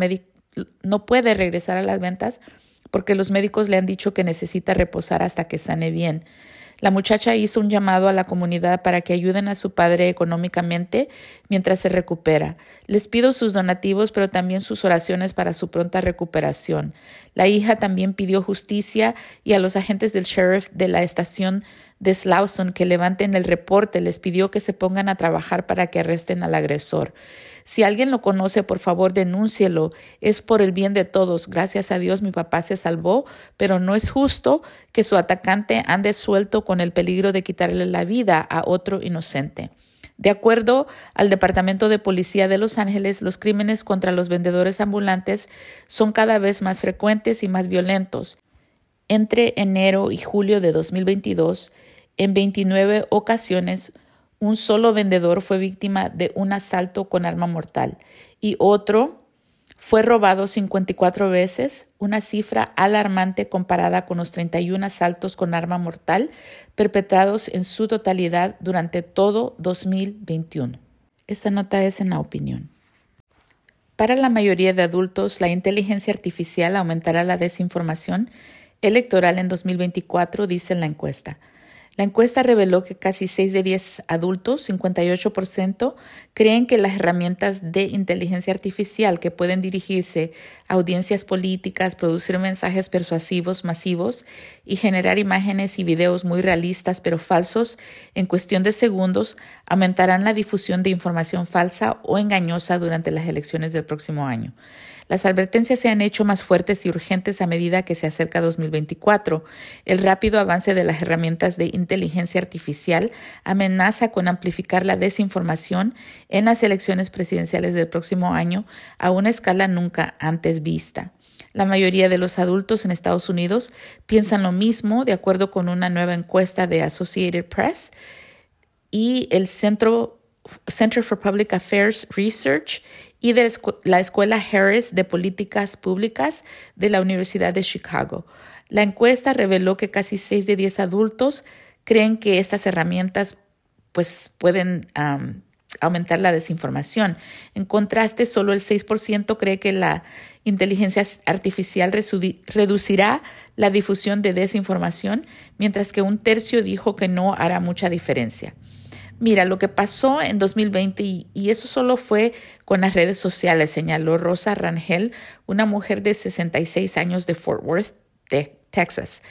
médicos le han dicho que necesita reposar hasta que sane bien. La muchacha hizo un llamado a la comunidad para que ayuden a su padre económicamente mientras se recupera. Les pido sus donativos, pero también sus oraciones para su pronta recuperación. La hija también pidió justicia y a los agentes del sheriff de la estación de Slauson que levanten el reporte. Les pidió que se pongan a trabajar para que arresten al agresor. Si alguien lo conoce, por favor, denúncielo. Es por el bien de todos. Gracias a Dios mi papá se salvó, pero no es justo que su atacante ande suelto con el peligro de quitarle la vida a otro inocente. De acuerdo al Departamento de Policía de Los Ángeles, los crímenes contra los vendedores ambulantes son cada vez más frecuentes y más violentos. Entre enero y julio de 2022, en 29 ocasiones, un solo vendedor fue víctima de un asalto con arma mortal y otro fue robado 54 veces, una cifra alarmante comparada con los 31 asaltos con arma mortal perpetrados en su totalidad durante todo 2021. Esta nota es en la opinión. Para la mayoría de adultos, la inteligencia artificial aumentará la desinformación electoral en 2024, dice la encuesta. La encuesta reveló que casi 6 de 10 adultos, 58%, creen que las herramientas de inteligencia artificial que pueden dirigirse a audiencias políticas, producir mensajes persuasivos masivos y generar imágenes y videos muy realistas pero falsos en cuestión de segundos aumentarán la difusión de información falsa o engañosa durante las elecciones del próximo año. Las advertencias se han hecho más fuertes y urgentes a medida que se acerca 2024. El rápido avance de las herramientas de inteligencia artificial amenaza con amplificar la desinformación en las elecciones presidenciales del próximo año a una escala nunca antes vista. La mayoría de los adultos en Estados Unidos piensan lo mismo, de acuerdo con una nueva encuesta de Associated Press y el Center for Public Affairs Research y de la Escuela Harris de Políticas Públicas de la Universidad de Chicago. La encuesta reveló que casi 6 de 10 adultos creen que estas herramientas pueden aumentar la desinformación. En contraste, solo el 6% cree que la inteligencia artificial reducirá la difusión de desinformación, mientras que un tercio dijo que no hará mucha diferencia. Mira, lo que pasó en 2020, y eso solo fue con las redes sociales, señaló Rosa Rangel, una mujer de 66 años de Fort Worth, Texas.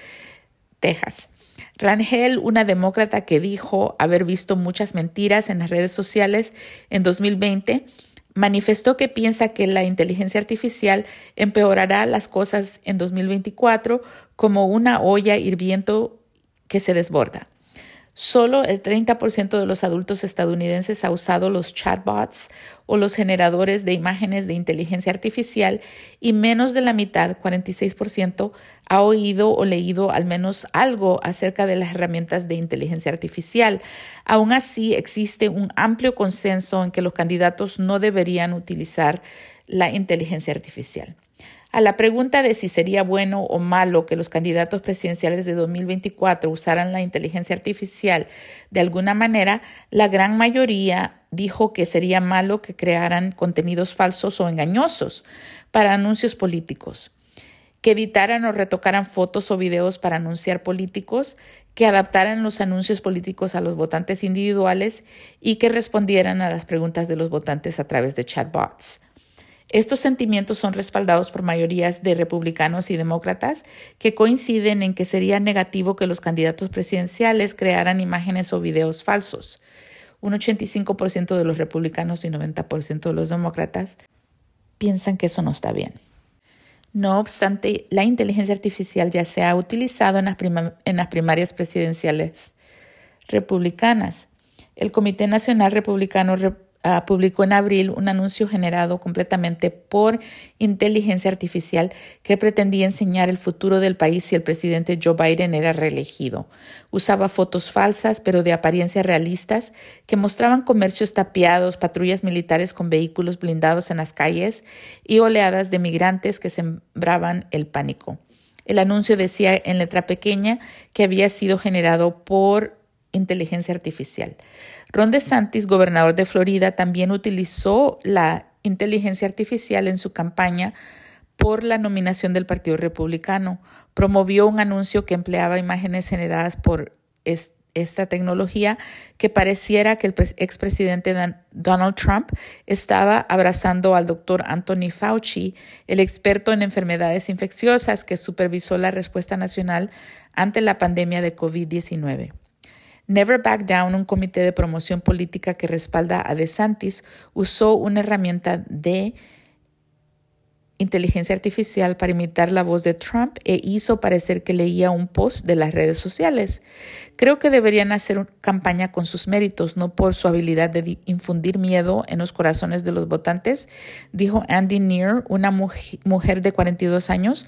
Rangel, una demócrata que dijo haber visto muchas mentiras en las redes sociales en 2020, manifestó que piensa que la inteligencia artificial empeorará las cosas en 2024 como una olla hirviendo que se desborda. Solo el 30% de los adultos estadounidenses ha usado los chatbots o los generadores de imágenes de inteligencia artificial y menos de la mitad, 46%, ha oído o leído al menos algo acerca de las herramientas de inteligencia artificial. Aún así, existe un amplio consenso en que los candidatos no deberían utilizar la inteligencia artificial. A la pregunta de si sería bueno o malo que los candidatos presidenciales de 2024 usaran la inteligencia artificial de alguna manera, la gran mayoría dijo que sería malo que crearan contenidos falsos o engañosos para anuncios políticos, que editaran o retocaran fotos o videos para anunciar políticos, que adaptaran los anuncios políticos a los votantes individuales y que respondieran a las preguntas de los votantes a través de chatbots. Estos sentimientos son respaldados por mayorías de republicanos y demócratas que coinciden en que sería negativo que los candidatos presidenciales crearan imágenes o videos falsos. Un 85% de los republicanos y 90% de los demócratas piensan que eso no está bien. No obstante, la inteligencia artificial ya se ha utilizado en las primarias presidenciales republicanas. El Comité Nacional Republicano publicó en abril un anuncio generado completamente por inteligencia artificial que pretendía enseñar el futuro del país si el presidente Joe Biden era reelegido. Usaba fotos falsas, pero de apariencia realistas, que mostraban comercios tapiados, patrullas militares con vehículos blindados en las calles y oleadas de migrantes que sembraban el pánico. El anuncio decía en letra pequeña que había sido generado por inteligencia artificial. Ron DeSantis, gobernador de Florida, también utilizó la inteligencia artificial en su campaña por la nominación del Partido Republicano. Promovió un anuncio que empleaba imágenes generadas por esta tecnología que pareciera que el expresidente Donald Trump estaba abrazando al doctor Anthony Fauci, el experto en enfermedades infecciosas que supervisó la respuesta nacional ante la pandemia de COVID-19. Never Back Down, un comité de promoción política que respalda a DeSantis, usó una herramienta de inteligencia artificial para imitar la voz de Trump e hizo parecer que leía un post de las redes sociales. Creo que deberían hacer una campaña con sus méritos, no por su habilidad de infundir miedo en los corazones de los votantes, dijo Andy Neer, una mujer de 42 años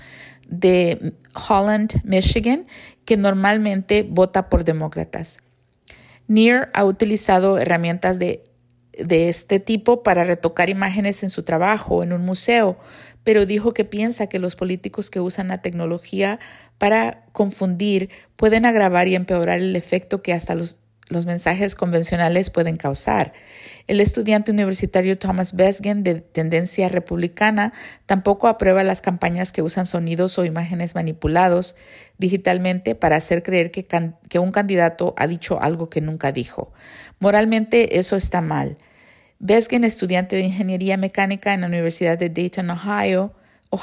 de Holland, Michigan, que normalmente vota por demócratas. Neer ha utilizado herramientas de este tipo para retocar imágenes en su trabajo en un museo, pero dijo que piensa que los políticos que usan la tecnología para confundir pueden agravar y empeorar el efecto que hasta los mensajes convencionales pueden causar. El estudiante universitario Thomas Besgen, de tendencia republicana, tampoco aprueba las campañas que usan sonidos o imágenes manipulados digitalmente para hacer creer que un candidato ha dicho algo que nunca dijo. Moralmente, eso está mal. Besgen, estudiante de ingeniería mecánica en la Universidad de Dayton, Ohio,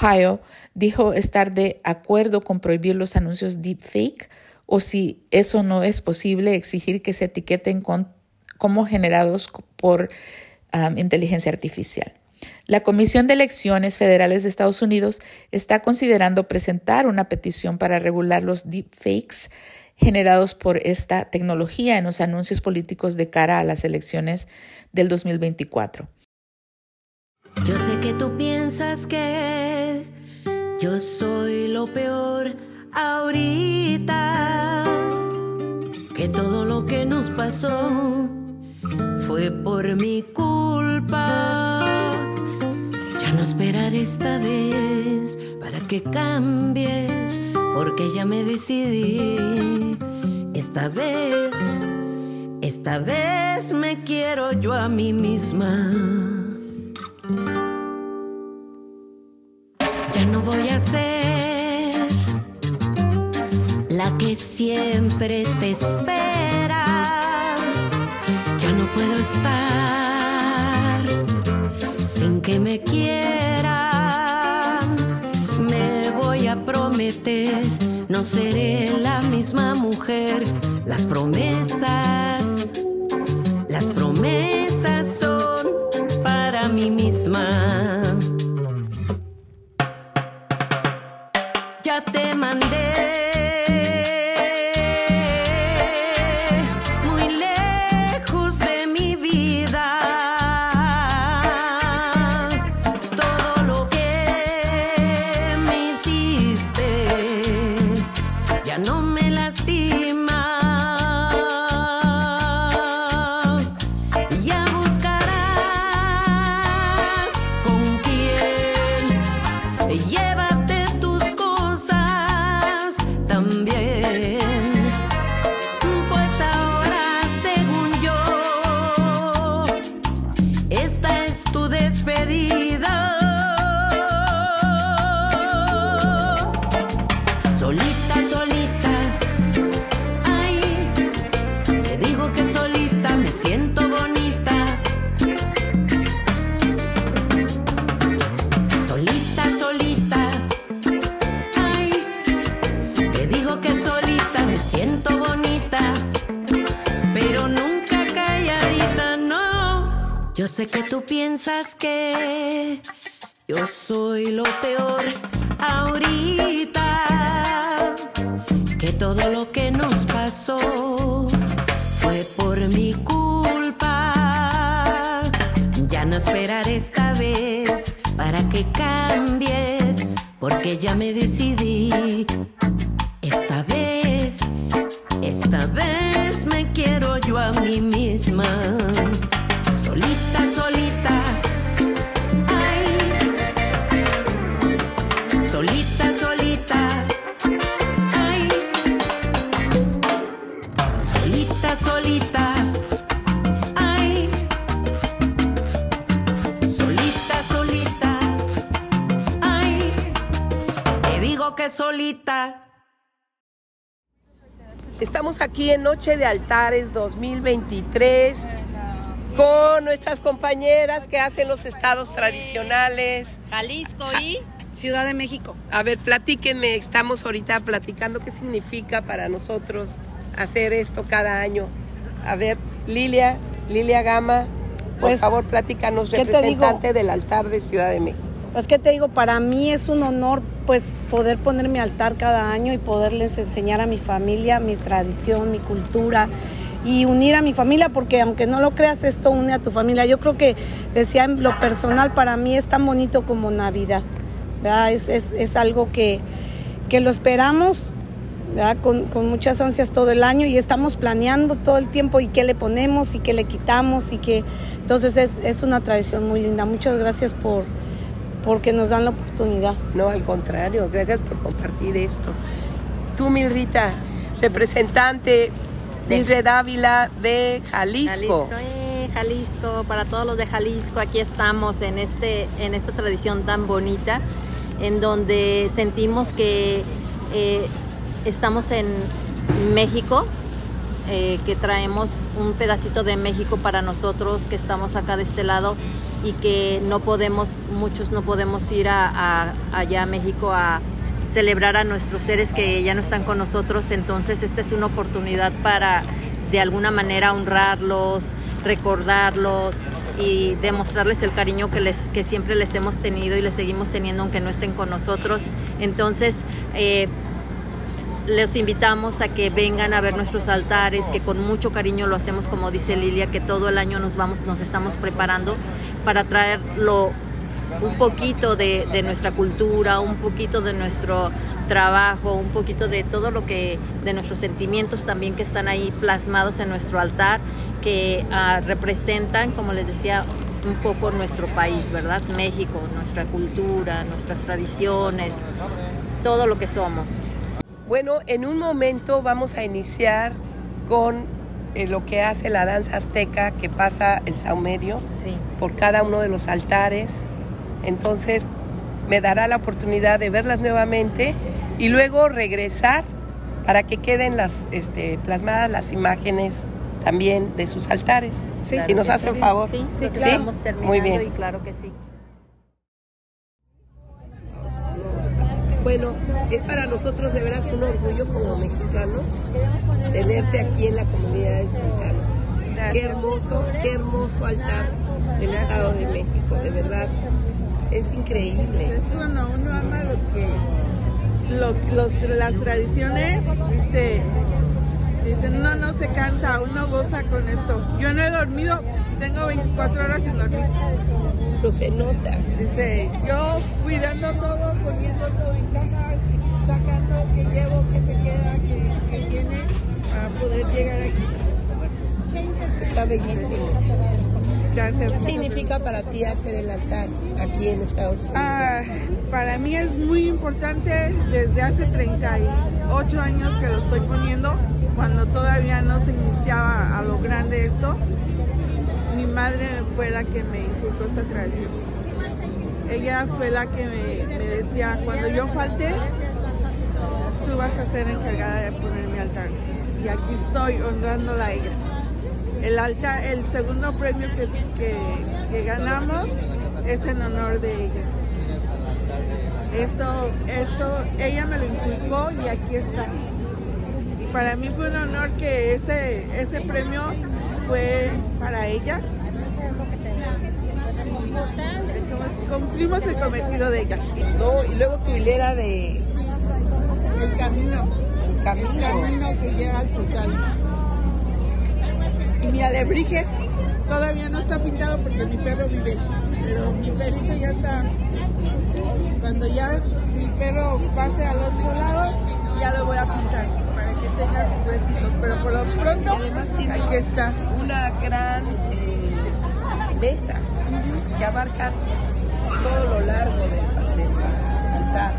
dijo estar de acuerdo con prohibir los anuncios deepfake, o si eso no es posible, exigir que se etiqueten como generados por inteligencia artificial. La Comisión de Elecciones Federales de Estados Unidos está considerando presentar una petición para regular los deepfakes generados por esta tecnología en los anuncios políticos de cara a las elecciones del 2024. Yo sé que tú piensas que yo soy lo peor ahorita, que todo lo que nos pasó fue por mi culpa. Ya no esperaré esta vez para que cambies, porque ya me decidí. Esta vez me quiero yo a mí misma. Ya no voy a ser la que siempre te espera. Ya no puedo estar sin que me quieran. Me voy a prometer, no seré la misma mujer. Las promesas son para mí misma. Ya te mandé muy lejos de mi vida. Todo lo que me hiciste ya no me lastima. Ya buscarás con quién llévate tus cosas también. Pues ahora, según yo, esta es tu despedida. Solita, solita, ay, te digo que solita me siento bonita. Solita, solita, ay, te digo que solita me siento bonita, pero nunca calladita, no. Yo sé que tú piensas que yo soy lo peor ahorita, que todo lo que nos pasó fue por mi culpa. esperar esta vez para que cambies, porque ya me decidí. Esta vez me quiero yo a mí misma. Solita, solita, ay. Solita, solita, ay. Solita, solita, ay. Solita, solita, ay. Te digo que solita. Estamos aquí en Noche de Altares 2023 con nuestras compañeras que hacen los estados tradicionales. Jalisco y Ciudad de México. A ver, platíquenme, estamos ahorita platicando qué significa para nosotros hacer esto cada año. A ver, Lilia Gama, por favor, platícanos, representante del altar de Ciudad de México. Pues, ¿qué te digo? Para mí es un honor, pues, poder poner mi altar cada año y poderles enseñar a mi familia mi tradición, mi cultura y unir a mi familia, porque aunque no lo creas, esto une a tu familia. Yo creo que, decía, en lo personal, para mí es tan bonito como Navidad, ¿verdad? Es algo que lo esperamos, ¿verdad? Con muchas ansias todo el año y estamos planeando todo el tiempo y qué le ponemos y qué le quitamos entonces es una tradición muy linda. Muchas gracias porque nos dan la oportunidad. No, al contrario, gracias por compartir esto. Tú, Mildrita, representante Mildred Ávila de Jalisco. Jalisco, para todos los de Jalisco, aquí estamos en esta tradición tan bonita, en donde sentimos que estamos en México, que traemos un pedacito de México para nosotros que estamos acá de este lado y que muchos no podemos ir allá a México a celebrar a nuestros seres que ya no están con nosotros. Entonces esta es una oportunidad para de alguna manera honrarlos, recordarlos y demostrarles el cariño que siempre les hemos tenido y les seguimos teniendo aunque no estén con nosotros. Entonces les invitamos a que vengan a ver nuestros altares, que con mucho cariño lo hacemos, como dice Lilia, que todo el año nos estamos preparando para traerlo un poquito de nuestra cultura, un poquito de nuestro trabajo, un poquito de todo de nuestros sentimientos también que están ahí plasmados en nuestro altar, que representan, como les decía, un poco nuestro país, ¿verdad? México, nuestra cultura, nuestras tradiciones, todo lo que somos. Bueno, en un momento vamos a iniciar con lo que hace la danza azteca, que pasa el saumerio por cada uno de los altares. Entonces me dará la oportunidad de verlas nuevamente y luego regresar para que queden plasmadas las imágenes también de sus altares. Sí, si nos hacen favor. Sí, estamos terminando. Muy bien. Y claro que sí. Bueno, es para nosotros de veras un orgullo como mexicanos tenerte aquí en la comunidad de Santana. Qué hermoso altar del Estado de México, de verdad, es increíble. Es cuando uno ama las tradiciones, dice no se cansa, uno goza con esto. Yo no he dormido, tengo 24 horas sin dormir. Pero se nota. Dice, yo cuidando todo, poniendo todo en caja, sacando que llevo, que se queda, que viene, para poder llegar aquí. Está bellísimo. Gracias. ¿Qué significa para ti hacer el altar aquí en Estados Unidos? Para mí es muy importante desde hace 38 años que lo estoy poniendo, cuando todavía no se iniciaba a lo grande esto. Mi madre fue la que me inculcó esta tradición. Ella fue la que me decía, cuando yo falte, tú vas a ser encargada de poner mi altar. Y aquí estoy honrándola a ella. El altar, el segundo premio que ganamos es en honor de ella. Esto ella me lo inculcó y aquí está. Y para mí fue un honor que ese premio fue para ella. Cumplimos el cometido de ella. No, y luego tu hilera de... El camino El camino que lleva al portal. Y mi alebrije Todavía no está pintado porque mi perro vive, pero mi perrito ya está. Cuando ya mi perro pase al otro lado, ya lo voy a pintar para que tenga sus huesitos. Pero por lo pronto, aquí está. Una gran mesa que abarca todo lo largo del altar.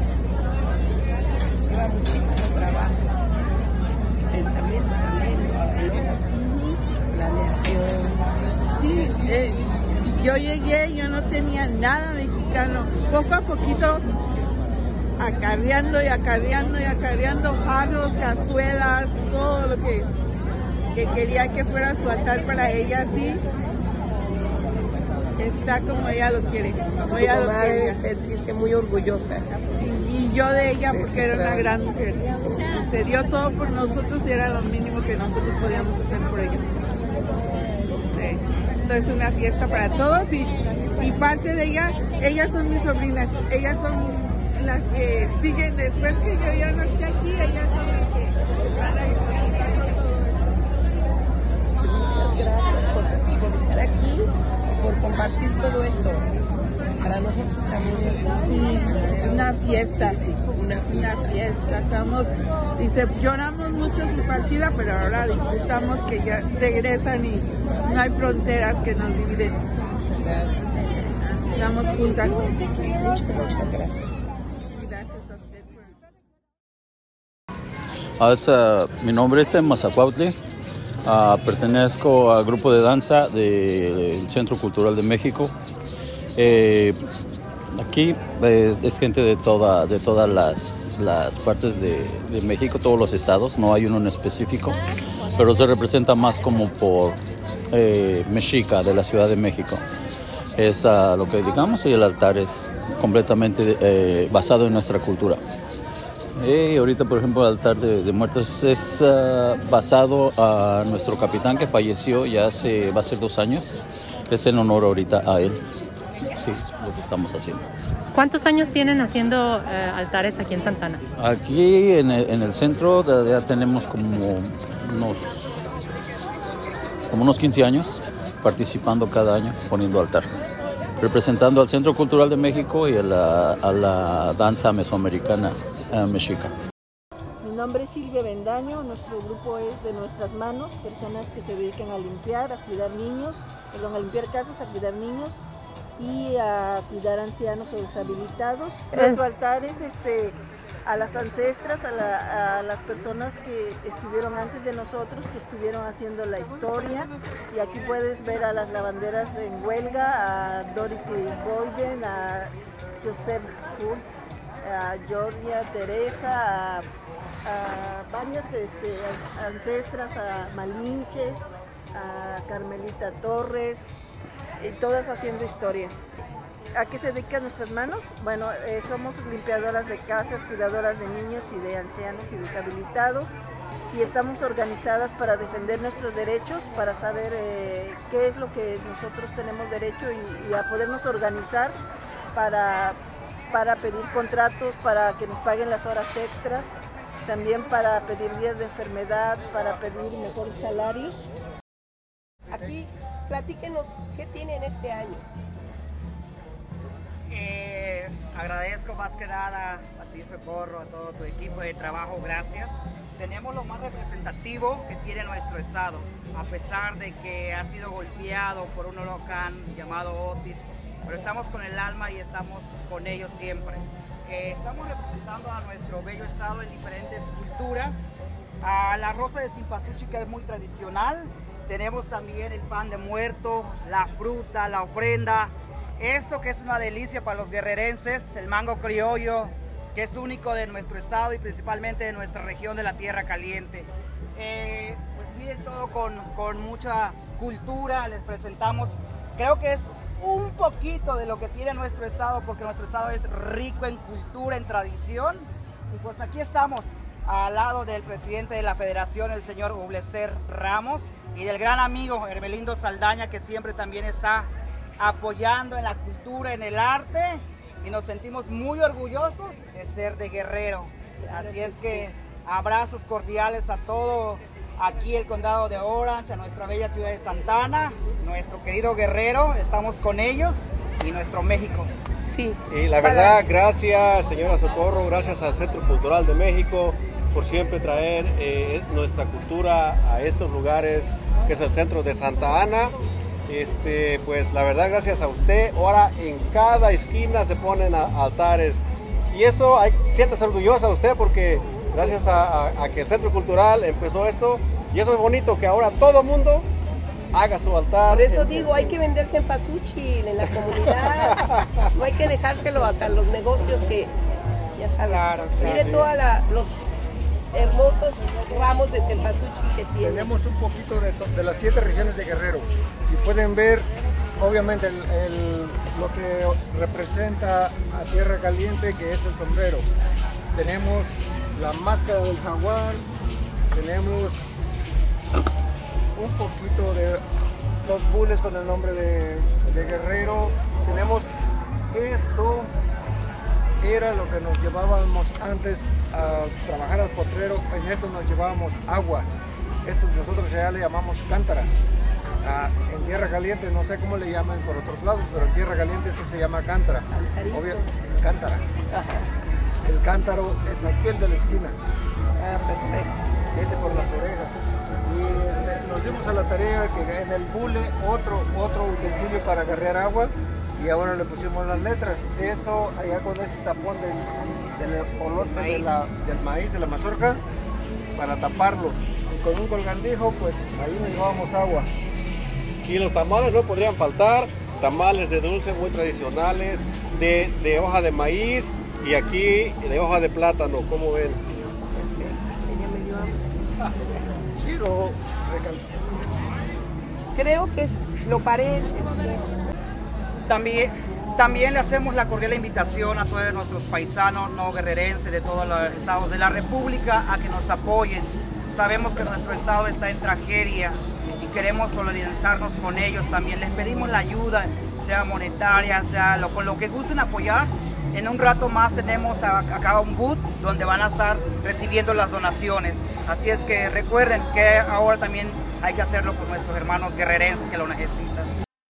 Lleva muchísimo trabajo, pensamiento también, planeación. Sí, yo llegué, yo no tenía nada mexicano. Poco a poquito acarreando jarros, cazuelas, todo lo que quería que fuera su altar para ella, sí. Está como ella lo quiere, como ella lo quiere. Sentirse muy orgullosa. Y yo de ella porque era una gran mujer. Se dio todo por nosotros y era lo mínimo que nosotros podíamos hacer por ella. Sí. Entonces una fiesta para todos y parte de ellas son mis sobrinas, ellas son las que siguen después que yo ya no esté aquí, ellas son las que van a ir conquistando todo esto. Muchas gracias por estar aquí, por compartir todo esto. Para nosotros también es una fiesta. Estamos, lloramos mucho su partida, pero ahora disfrutamos que ya regresan y no hay fronteras que nos dividen. Estamos juntas. Muchas gracias. Gracias a usted. Mi nombre es Mazacuautli. Pertenezco al grupo de danza del Centro Cultural de México. Aquí es gente de todas las partes de México, todos los estados, no hay uno en específico, pero se representa más como por Mexica, de la Ciudad de México. Es lo que digamos, y el altar es completamente basado en nuestra cultura. Y ahorita, por ejemplo, el altar de muertos es basado a nuestro capitán que falleció ya va a ser 2 años. Es en honor ahorita a él. Sí, es lo que estamos haciendo. ¿Cuántos años tienen haciendo altares aquí en Santana? Aquí en el centro ya tenemos como unos 15 años participando cada año poniendo altar, representando al Centro Cultural de México y a la danza mesoamericana mexica. Mi nombre es Silvia Bendaño, nuestro grupo es de Nuestras Manos, personas que se dedican a limpiar, a cuidar niños, a limpiar casas, a cuidar niños y a cuidar ancianos o deshabilitados. Nuestro altar es a las ancestras, a las personas que estuvieron antes de nosotros, que estuvieron haciendo la historia. Y aquí puedes ver a las lavanderas en huelga, a Dorothy Boyden, a Joseph Hood, a Georgia Teresa, a varias ancestras, a Malinche, a Carmelita Torres, todas haciendo historia. ¿A qué se dedican Nuestras Manos? Bueno, somos limpiadoras de casas, cuidadoras de niños y de ancianos y deshabilitados, y estamos organizadas para defender nuestros derechos, para saber qué es lo que nosotros tenemos derecho y a podernos organizar para pedir contratos, para que nos paguen las horas extras, también para pedir días de enfermedad, para pedir mejores salarios. Aquí, platíquenos, ¿qué tienen este año? Agradezco más que nada a ti, Socorro, a todo tu equipo de trabajo, gracias. Tenemos lo más representativo que tiene nuestro estado, a pesar de que ha sido golpeado por un huracán llamado Otis, pero estamos con el alma y estamos con ellos siempre. Estamos representando a nuestro bello estado en diferentes culturas. A la rosa de Cempasúchil, que es muy tradicional. Tenemos también el pan de muerto, la fruta, la ofrenda. Esto que es una delicia para los guerrerenses, el mango criollo, que es único de nuestro estado y principalmente de nuestra región de la Tierra Caliente. Pues miren, todo con mucha cultura, les presentamos. Creo que es un poquito de lo que tiene nuestro estado, porque nuestro estado es rico en cultura, en tradición. Y pues aquí estamos al lado del presidente de la federación, el señor Ublester Ramos, y del gran amigo Hermelindo Saldaña, que siempre también está apoyando en la cultura, en el arte, y nos sentimos muy orgullosos de ser de Guerrero. Así es que abrazos cordiales a todo aquí el condado de Orange, a nuestra bella ciudad de Santa Ana, nuestro querido Guerrero, estamos con ellos y nuestro México. Sí. Y la verdad, gracias señora Socorro, gracias al Centro Cultural de México por siempre traer nuestra cultura a estos lugares, que es el centro de Santa Ana. Pues la verdad, gracias a usted, ahora en cada esquina se ponen altares. Y eso, siéntase orgullosa usted porque gracias a que el Centro Cultural empezó esto, y eso es bonito, que ahora todo el mundo haga su altar. Por eso digo, hay que vender cempasúchil en la comunidad, no hay que dejárselo hasta los negocios que, ya saben, claro, mire sí. todos los hermosos ramos de cempasúchil que tiene. Tenemos un poquito de las 7 regiones de Guerrero. Si pueden ver, obviamente lo que representa a Tierra Caliente, que es el sombrero. Tenemos la máscara del jaguar, tenemos un poquito de los bules con el nombre de Guerrero, tenemos esto, era lo que nos llevábamos antes a trabajar al potrero, en esto nos llevábamos agua, esto nosotros ya le llamamos cántara. En Tierra Caliente, no sé cómo le llaman por otros lados, pero en Tierra Caliente esto se llama cántara. Obvio, cántara. Ajá. El cántaro es aquel de la esquina. Perfecto. Ese por las orejas. Y nos dimos a la tarea que en el bule otro utensilio para agarrar agua, y ahora le pusimos las letras. Esto allá con este tapón del polote del maíz, de la mazorca, para taparlo. Y con un colgandijo, pues ahí nos llevábamos agua. Y los tamales no podrían faltar, tamales de dulce muy tradicionales, de hoja de maíz y aquí de hoja de plátano, ¿cómo ven? Quiero creo que lo paré. También le hacemos la cordial invitación a todos nuestros paisanos no guerrerenses de todos los estados de la República a que nos apoyen. Sabemos que nuestro estado está en tragedia y queremos solidarizarnos con ellos también. Les pedimos la ayuda, sea monetaria, sea con lo que gusten apoyar. En un rato más tenemos acá un booth donde van a estar recibiendo las donaciones. Así es que recuerden que ahora también hay que hacerlo por nuestros hermanos guerrerenses que lo necesitan.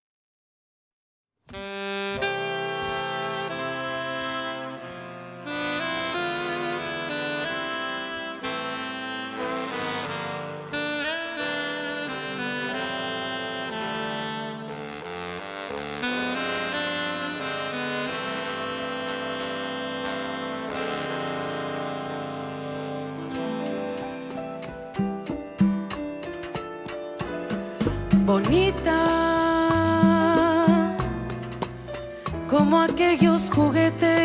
Bonita como aquellos juguetes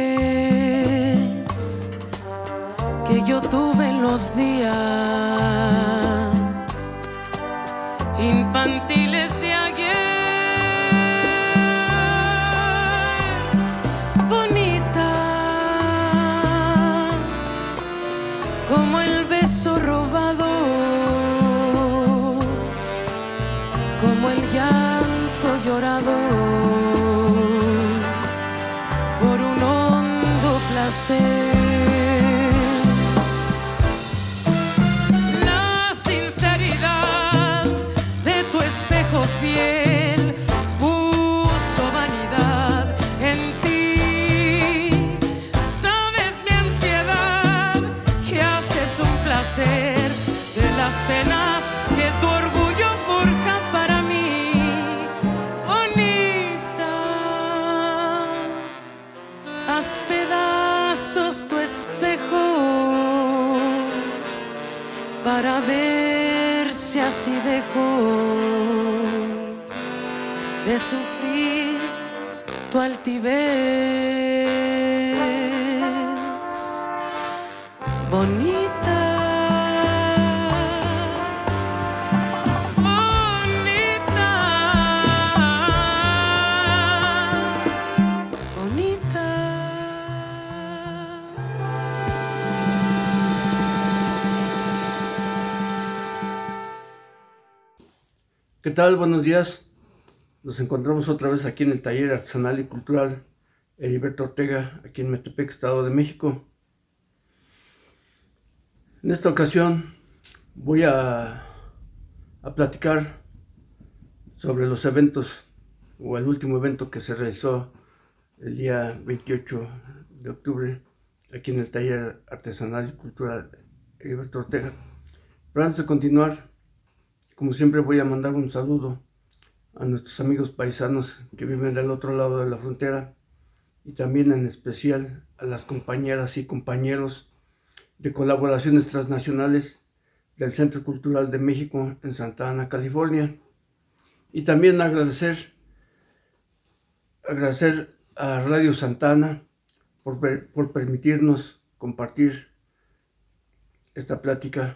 que yo tuve en los días infantiles de ayer. Bonita como el beso robado, como el llanto llorado por un hondo placer. La sinceridad de tu espejo fiel puso vanidad en ti. Sabes mi ansiedad, que haces un placer de las penas que tu orgullo forja para mí. Bonita, haz pedazos tu espejo para ver si así dejo de sufrir tu altivez. Bonita, ¿qué tal? Buenos días. Nos encontramos otra vez aquí en el Taller Artesanal y Cultural Heriberto Ortega, aquí en Metepec, Estado de México. En esta ocasión voy a platicar sobre los eventos o el último evento que se realizó el día 28 de octubre aquí en el Taller Artesanal y Cultural Heriberto Ortega. Pero antes de continuar, como siempre, voy a mandar un saludo a nuestros amigos paisanos que viven del otro lado de la frontera y también en especial a las compañeras y compañeros de colaboraciones transnacionales del Centro Cultural de México en Santa Ana, California. Y también agradecer a Radio Santa Ana por permitirnos compartir esta plática.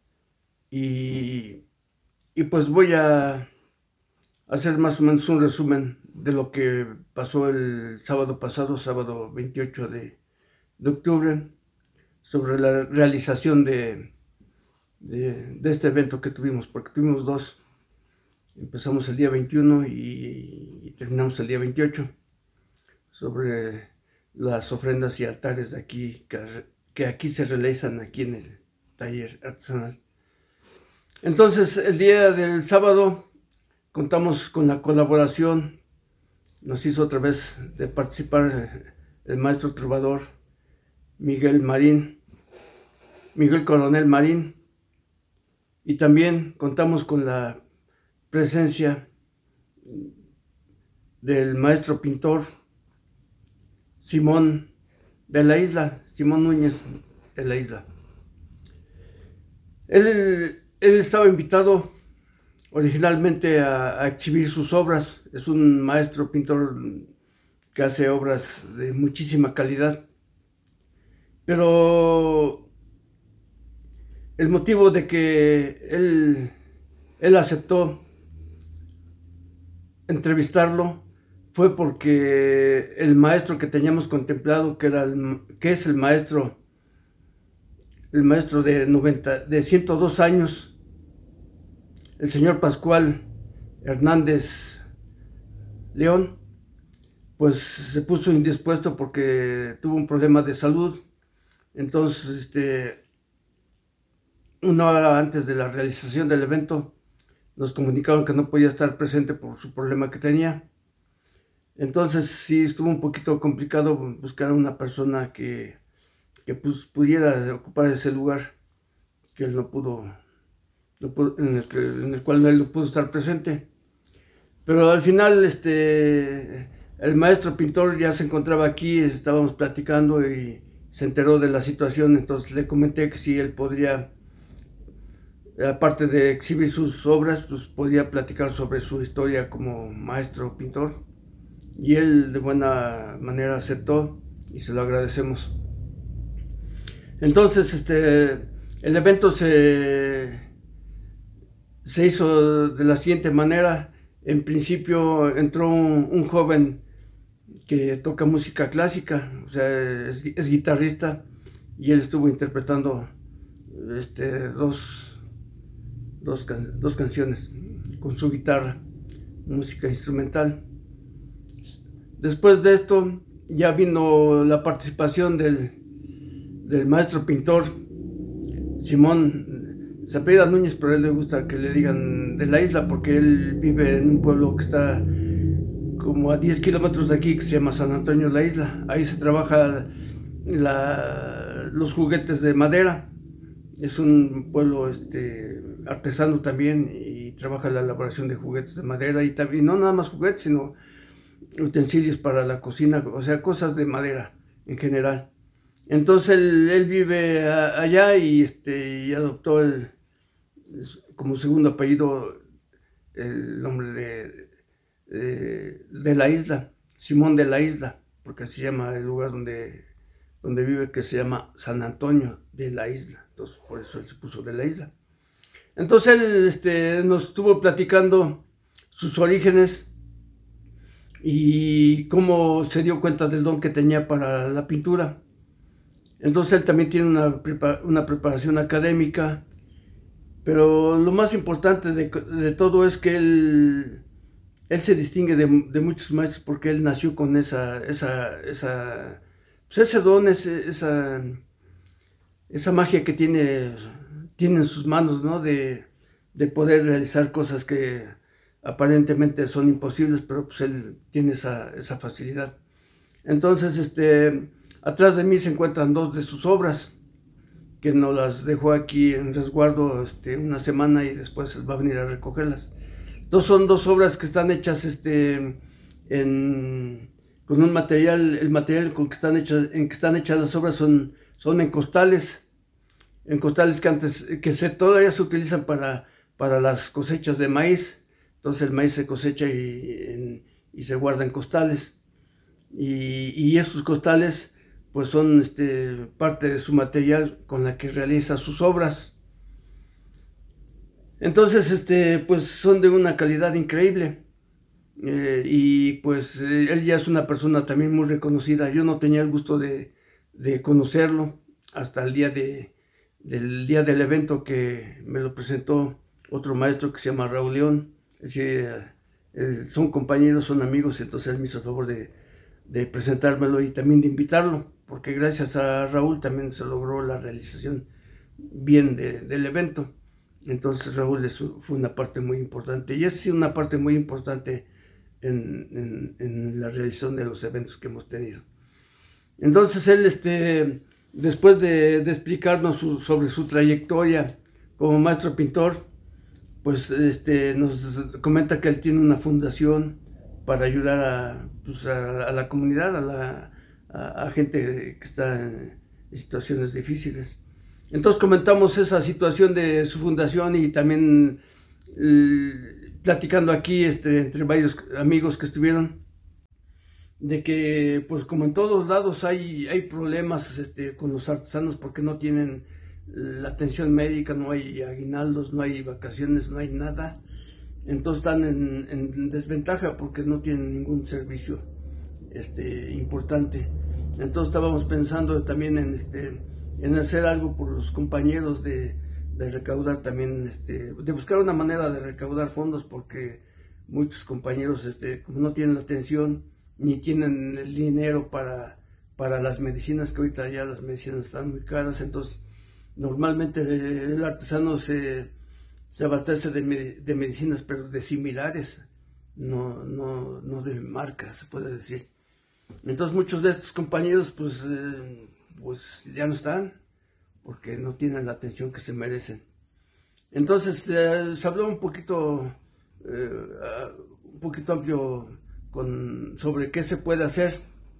Y pues voy a hacer más o menos un resumen de lo que pasó el sábado pasado, sábado 28 de octubre, sobre la realización de este evento que tuvimos, porque tuvimos dos. Empezamos el día 21 y terminamos el día 28, sobre las ofrendas y altares de aquí, que aquí se realizan aquí en el taller artesanal. Entonces, el día del sábado contamos con la colaboración, nos hizo otra vez de participar el maestro trovador Miguel Coronel Marín, y también contamos con la presencia del maestro pintor Simón Núñez de la Isla. Él estaba invitado originalmente a exhibir sus obras. Es un maestro pintor que hace obras de muchísima calidad, pero el motivo de que él aceptó entrevistarlo fue porque el maestro que teníamos contemplado, que es el maestro de 102 años, el señor Pascual Hernández León, pues se puso indispuesto porque tuvo un problema de salud. Entonces, una hora antes de la realización del evento, nos comunicaron que no podía estar presente por su problema que tenía. Entonces sí estuvo un poquito complicado buscar a una persona que pues pudiera ocupar ese lugar que él no pudo, en el cual él no pudo estar presente. Pero al final el maestro pintor ya se encontraba aquí, estábamos platicando y se enteró de la situación. Entonces le comenté que si él podría, aparte de exhibir sus obras, pues podía platicar sobre su historia como maestro pintor, y él de buena manera aceptó y se lo agradecemos. Entonces el evento se hizo de la siguiente manera. En principio entró un joven que toca música clásica, o sea, es guitarrista, y él estuvo interpretando dos canciones con su guitarra, música instrumental. Después de esto ya vino la participación del maestro pintor Simón, se apellida Núñez, pero a él le gusta que le digan de la isla porque él vive en un pueblo que está como a 10 kilómetros de aquí, que se llama San Antonio la Isla. Ahí se trabaja los juguetes de madera. Es un pueblo artesano también, y trabaja la elaboración de juguetes de madera, y no nada más juguetes, sino utensilios para la cocina, o sea, cosas de madera en general. Entonces él vive allá y adoptó como segundo apellido el nombre de la isla, Simón de la Isla, porque así se llama el lugar donde vive, que se llama San Antonio de la Isla. Entonces por eso él se puso de la isla. Entonces él nos estuvo platicando sus orígenes y cómo se dio cuenta del don que tenía para la pintura. Entonces él también tiene una preparación académica, pero lo más importante de todo es que él se distingue de muchos maestros porque él nació con ese don, esa magia que tiene tiene en sus manos, ¿no? De poder realizar cosas que aparentemente son imposibles, pero pues él tiene esa facilidad. Entonces, atrás de mí se encuentran 2 de sus obras, que nos las dejó aquí en resguardo una semana y después va a venir a recogerlas. Entonces son 2 obras que están hechas con un material, el material en que están hechas las obras son en costales que todavía se utilizan para las cosechas de maíz. Entonces el maíz se cosecha y se guarda en costales, y estos costales pues son parte de su material con la que realiza sus obras. Entonces pues son de una calidad increíble, y pues él ya es una persona también muy reconocida. Yo no tenía el gusto de conocerlo hasta el día del evento, que me lo presentó otro maestro que se llama Raúl León. Son compañeros, son amigos, entonces él me hizo el favor de presentármelo y también de invitarlo, porque gracias a Raúl también se logró la realización bien del evento. Entonces Raúl fue una parte muy importante, y es una parte muy importante en la realización de los eventos que hemos tenido. Entonces él, después de explicarnos sobre su trayectoria como maestro pintor, pues nos comenta que él tiene una fundación para ayudar a la comunidad, a gente que está en situaciones difíciles. Entonces comentamos esa situación de su fundación, y también platicando aquí entre varios amigos que estuvieron, de que pues como en todos lados hay problemas con los artesanos, porque no tienen la atención médica, no hay aguinaldos, no hay vacaciones, no hay nada. Entonces están en desventaja porque no tienen ningún servicio importante. Entonces estábamos pensando también en hacer algo por los compañeros, de recaudar también, de buscar una manera de recaudar fondos, porque muchos compañeros como no tienen la atención ni tienen el dinero para las medicinas, que ahorita ya las medicinas están muy caras. Entonces normalmente el artesano se abastece de medicinas, pero de similares, no de marcas, se puede decir. Entonces muchos de estos compañeros pues ya no están, porque no tienen la atención que se merecen. Entonces se habló un poquito amplio sobre qué se puede hacer,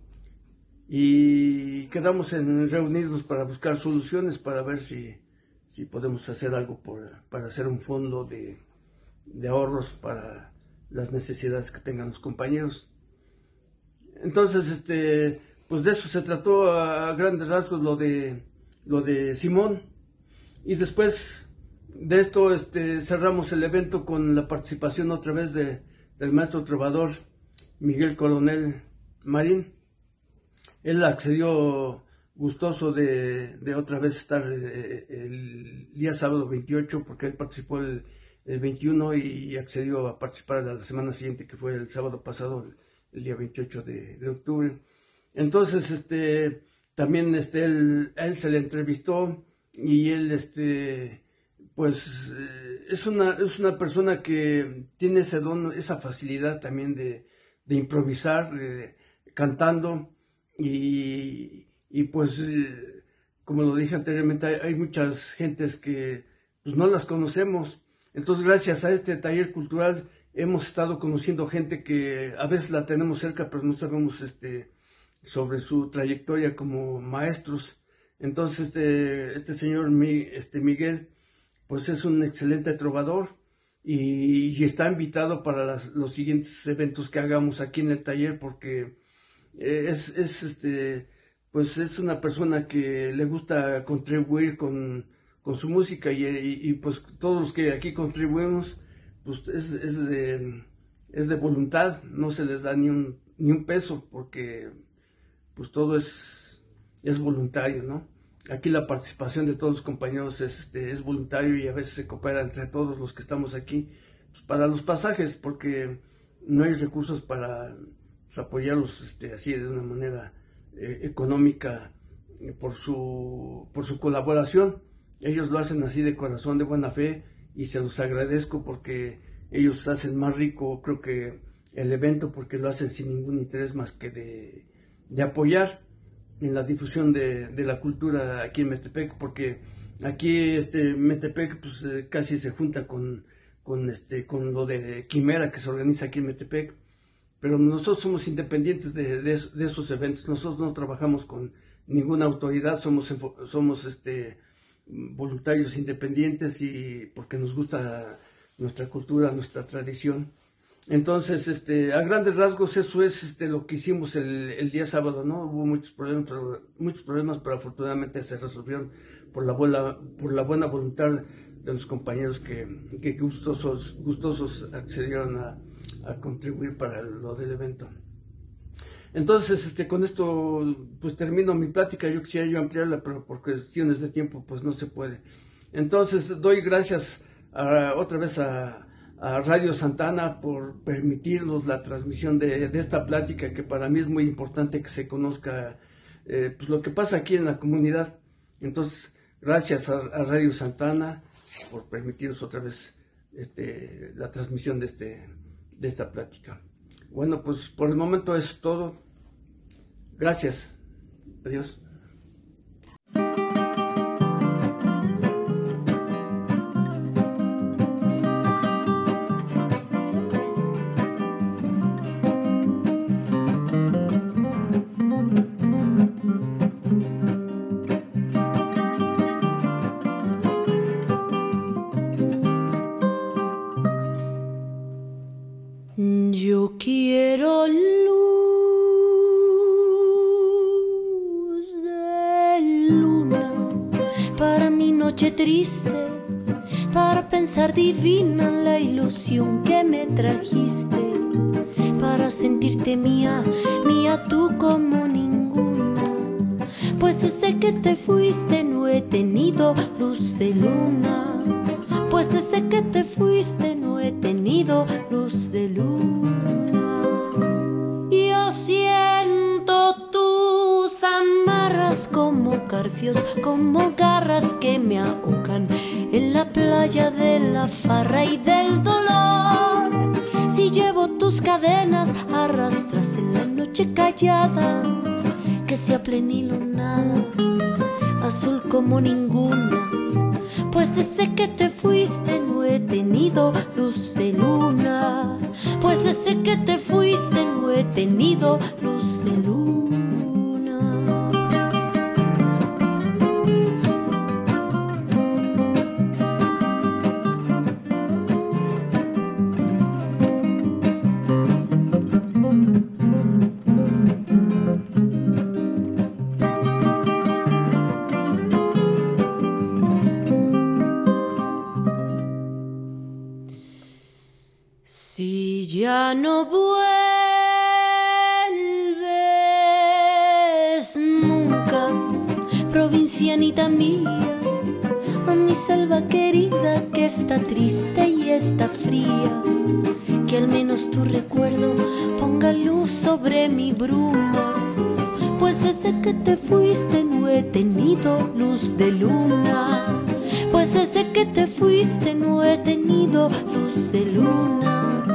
y quedamos en reunirnos para buscar soluciones, para ver si podemos hacer algo para hacer un fondo de ahorros para las necesidades que tengan los compañeros. Entonces pues de eso se trató a grandes rasgos lo de Simón, y después de esto cerramos el evento con la participación otra vez del maestro trovador Miguel Coronel Marín. Él accedió gustoso de otra vez estar el día sábado 28, porque él participó el 21 y accedió a participar la semana siguiente, que fue el sábado pasado, el día 28 de octubre. Entonces también él se le entrevistó, y él pues es una persona que tiene ese don, esa facilidad también de improvisar, cantando, y pues como lo dije anteriormente, hay muchas gentes que pues no las conocemos. Entonces gracias a este taller cultural hemos estado conociendo gente que a veces la tenemos cerca, pero no sabemos sobre su trayectoria como maestros. Entonces este señor Miguel pues es un excelente trovador, y está invitado para los siguientes eventos que hagamos aquí en el taller, porque pues es una persona que le gusta contribuir con su música, y pues todos los que aquí contribuimos pues es de voluntad, no se les da ni un peso, porque pues todo es voluntario, ¿no? Aquí la participación de todos los compañeros es voluntario, y a veces se coopera entre todos los que estamos aquí, pues para los pasajes, porque no hay recursos para pues, apoyarlos así de una manera económica por su colaboración. Ellos lo hacen así de corazón, de buena fe, y se los agradezco porque ellos hacen más rico, creo que el evento, porque lo hacen sin ningún interés más que de apoyar en la difusión de la cultura aquí en Metepec, porque aquí Metepec pues casi se junta con lo de Quimera que se organiza aquí en Metepec, pero nosotros somos independientes de esos eventos. Nosotros no trabajamos con ninguna autoridad, somos voluntarios independientes, y porque nos gusta nuestra cultura, nuestra tradición. Entonces, a grandes rasgos eso es lo que hicimos el día sábado, ¿no? Hubo muchos problemas, pero afortunadamente se resolvieron por la buena voluntad de los compañeros que gustosos accedieron a contribuir para lo del evento. Entonces, con esto pues termino mi plática. Yo quisiera ampliarla, pero por cuestiones de tiempo pues no se puede. Entonces, doy gracias otra vez a Radio Santa Ana por permitirnos la transmisión de esta plática, que para mí es muy importante que se conozca pues lo que pasa aquí en la comunidad. Entonces, gracias a Radio Santa Ana por permitirnos otra vez la transmisión de esta plática. Bueno, pues por el momento es todo. Gracias. Adiós. Yo quiero luz de luna para mi noche triste, para pensar divina la ilusión que me trajiste, para sentirte mía, mía tú como ninguna. Pues desde que te fuiste no he tenido luz de luna. Pues desde que te fuiste no he tenido luz de luna. Yo siento tus amarras como garfios, como garras que me ahogan en la playa de la farra y del dolor. Si llevo tus cadenas arrastras en la noche callada, que sea plenilunada, azul como ninguna. Pues desde que te fuiste no he tenido luz de luna. Pues desde que te fuiste no he tenido luz de luna. Si ya no vuelves nunca, provincianita mía, a mi selva querida que está triste y está fría, que al menos tu recuerdo ponga luz sobre mi bruma. Pues desde que te fuiste no he tenido luz de luna. Pues desde que te fuiste no he tenido luz de luna.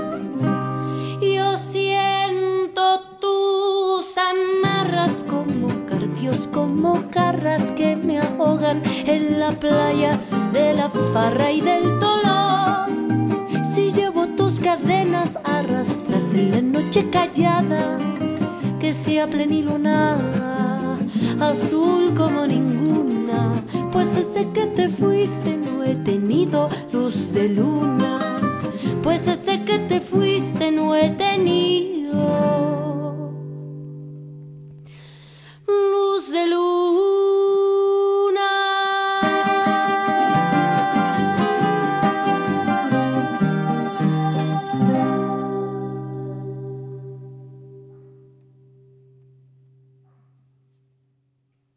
Yo siento tus amarras como garfios, como garras que me ahogan en la playa de la farra y del dolor. Si llevo tus cadenas arrastras en la noche callada, que sea plenilunada, azul como ninguna. Pues desde que te fuiste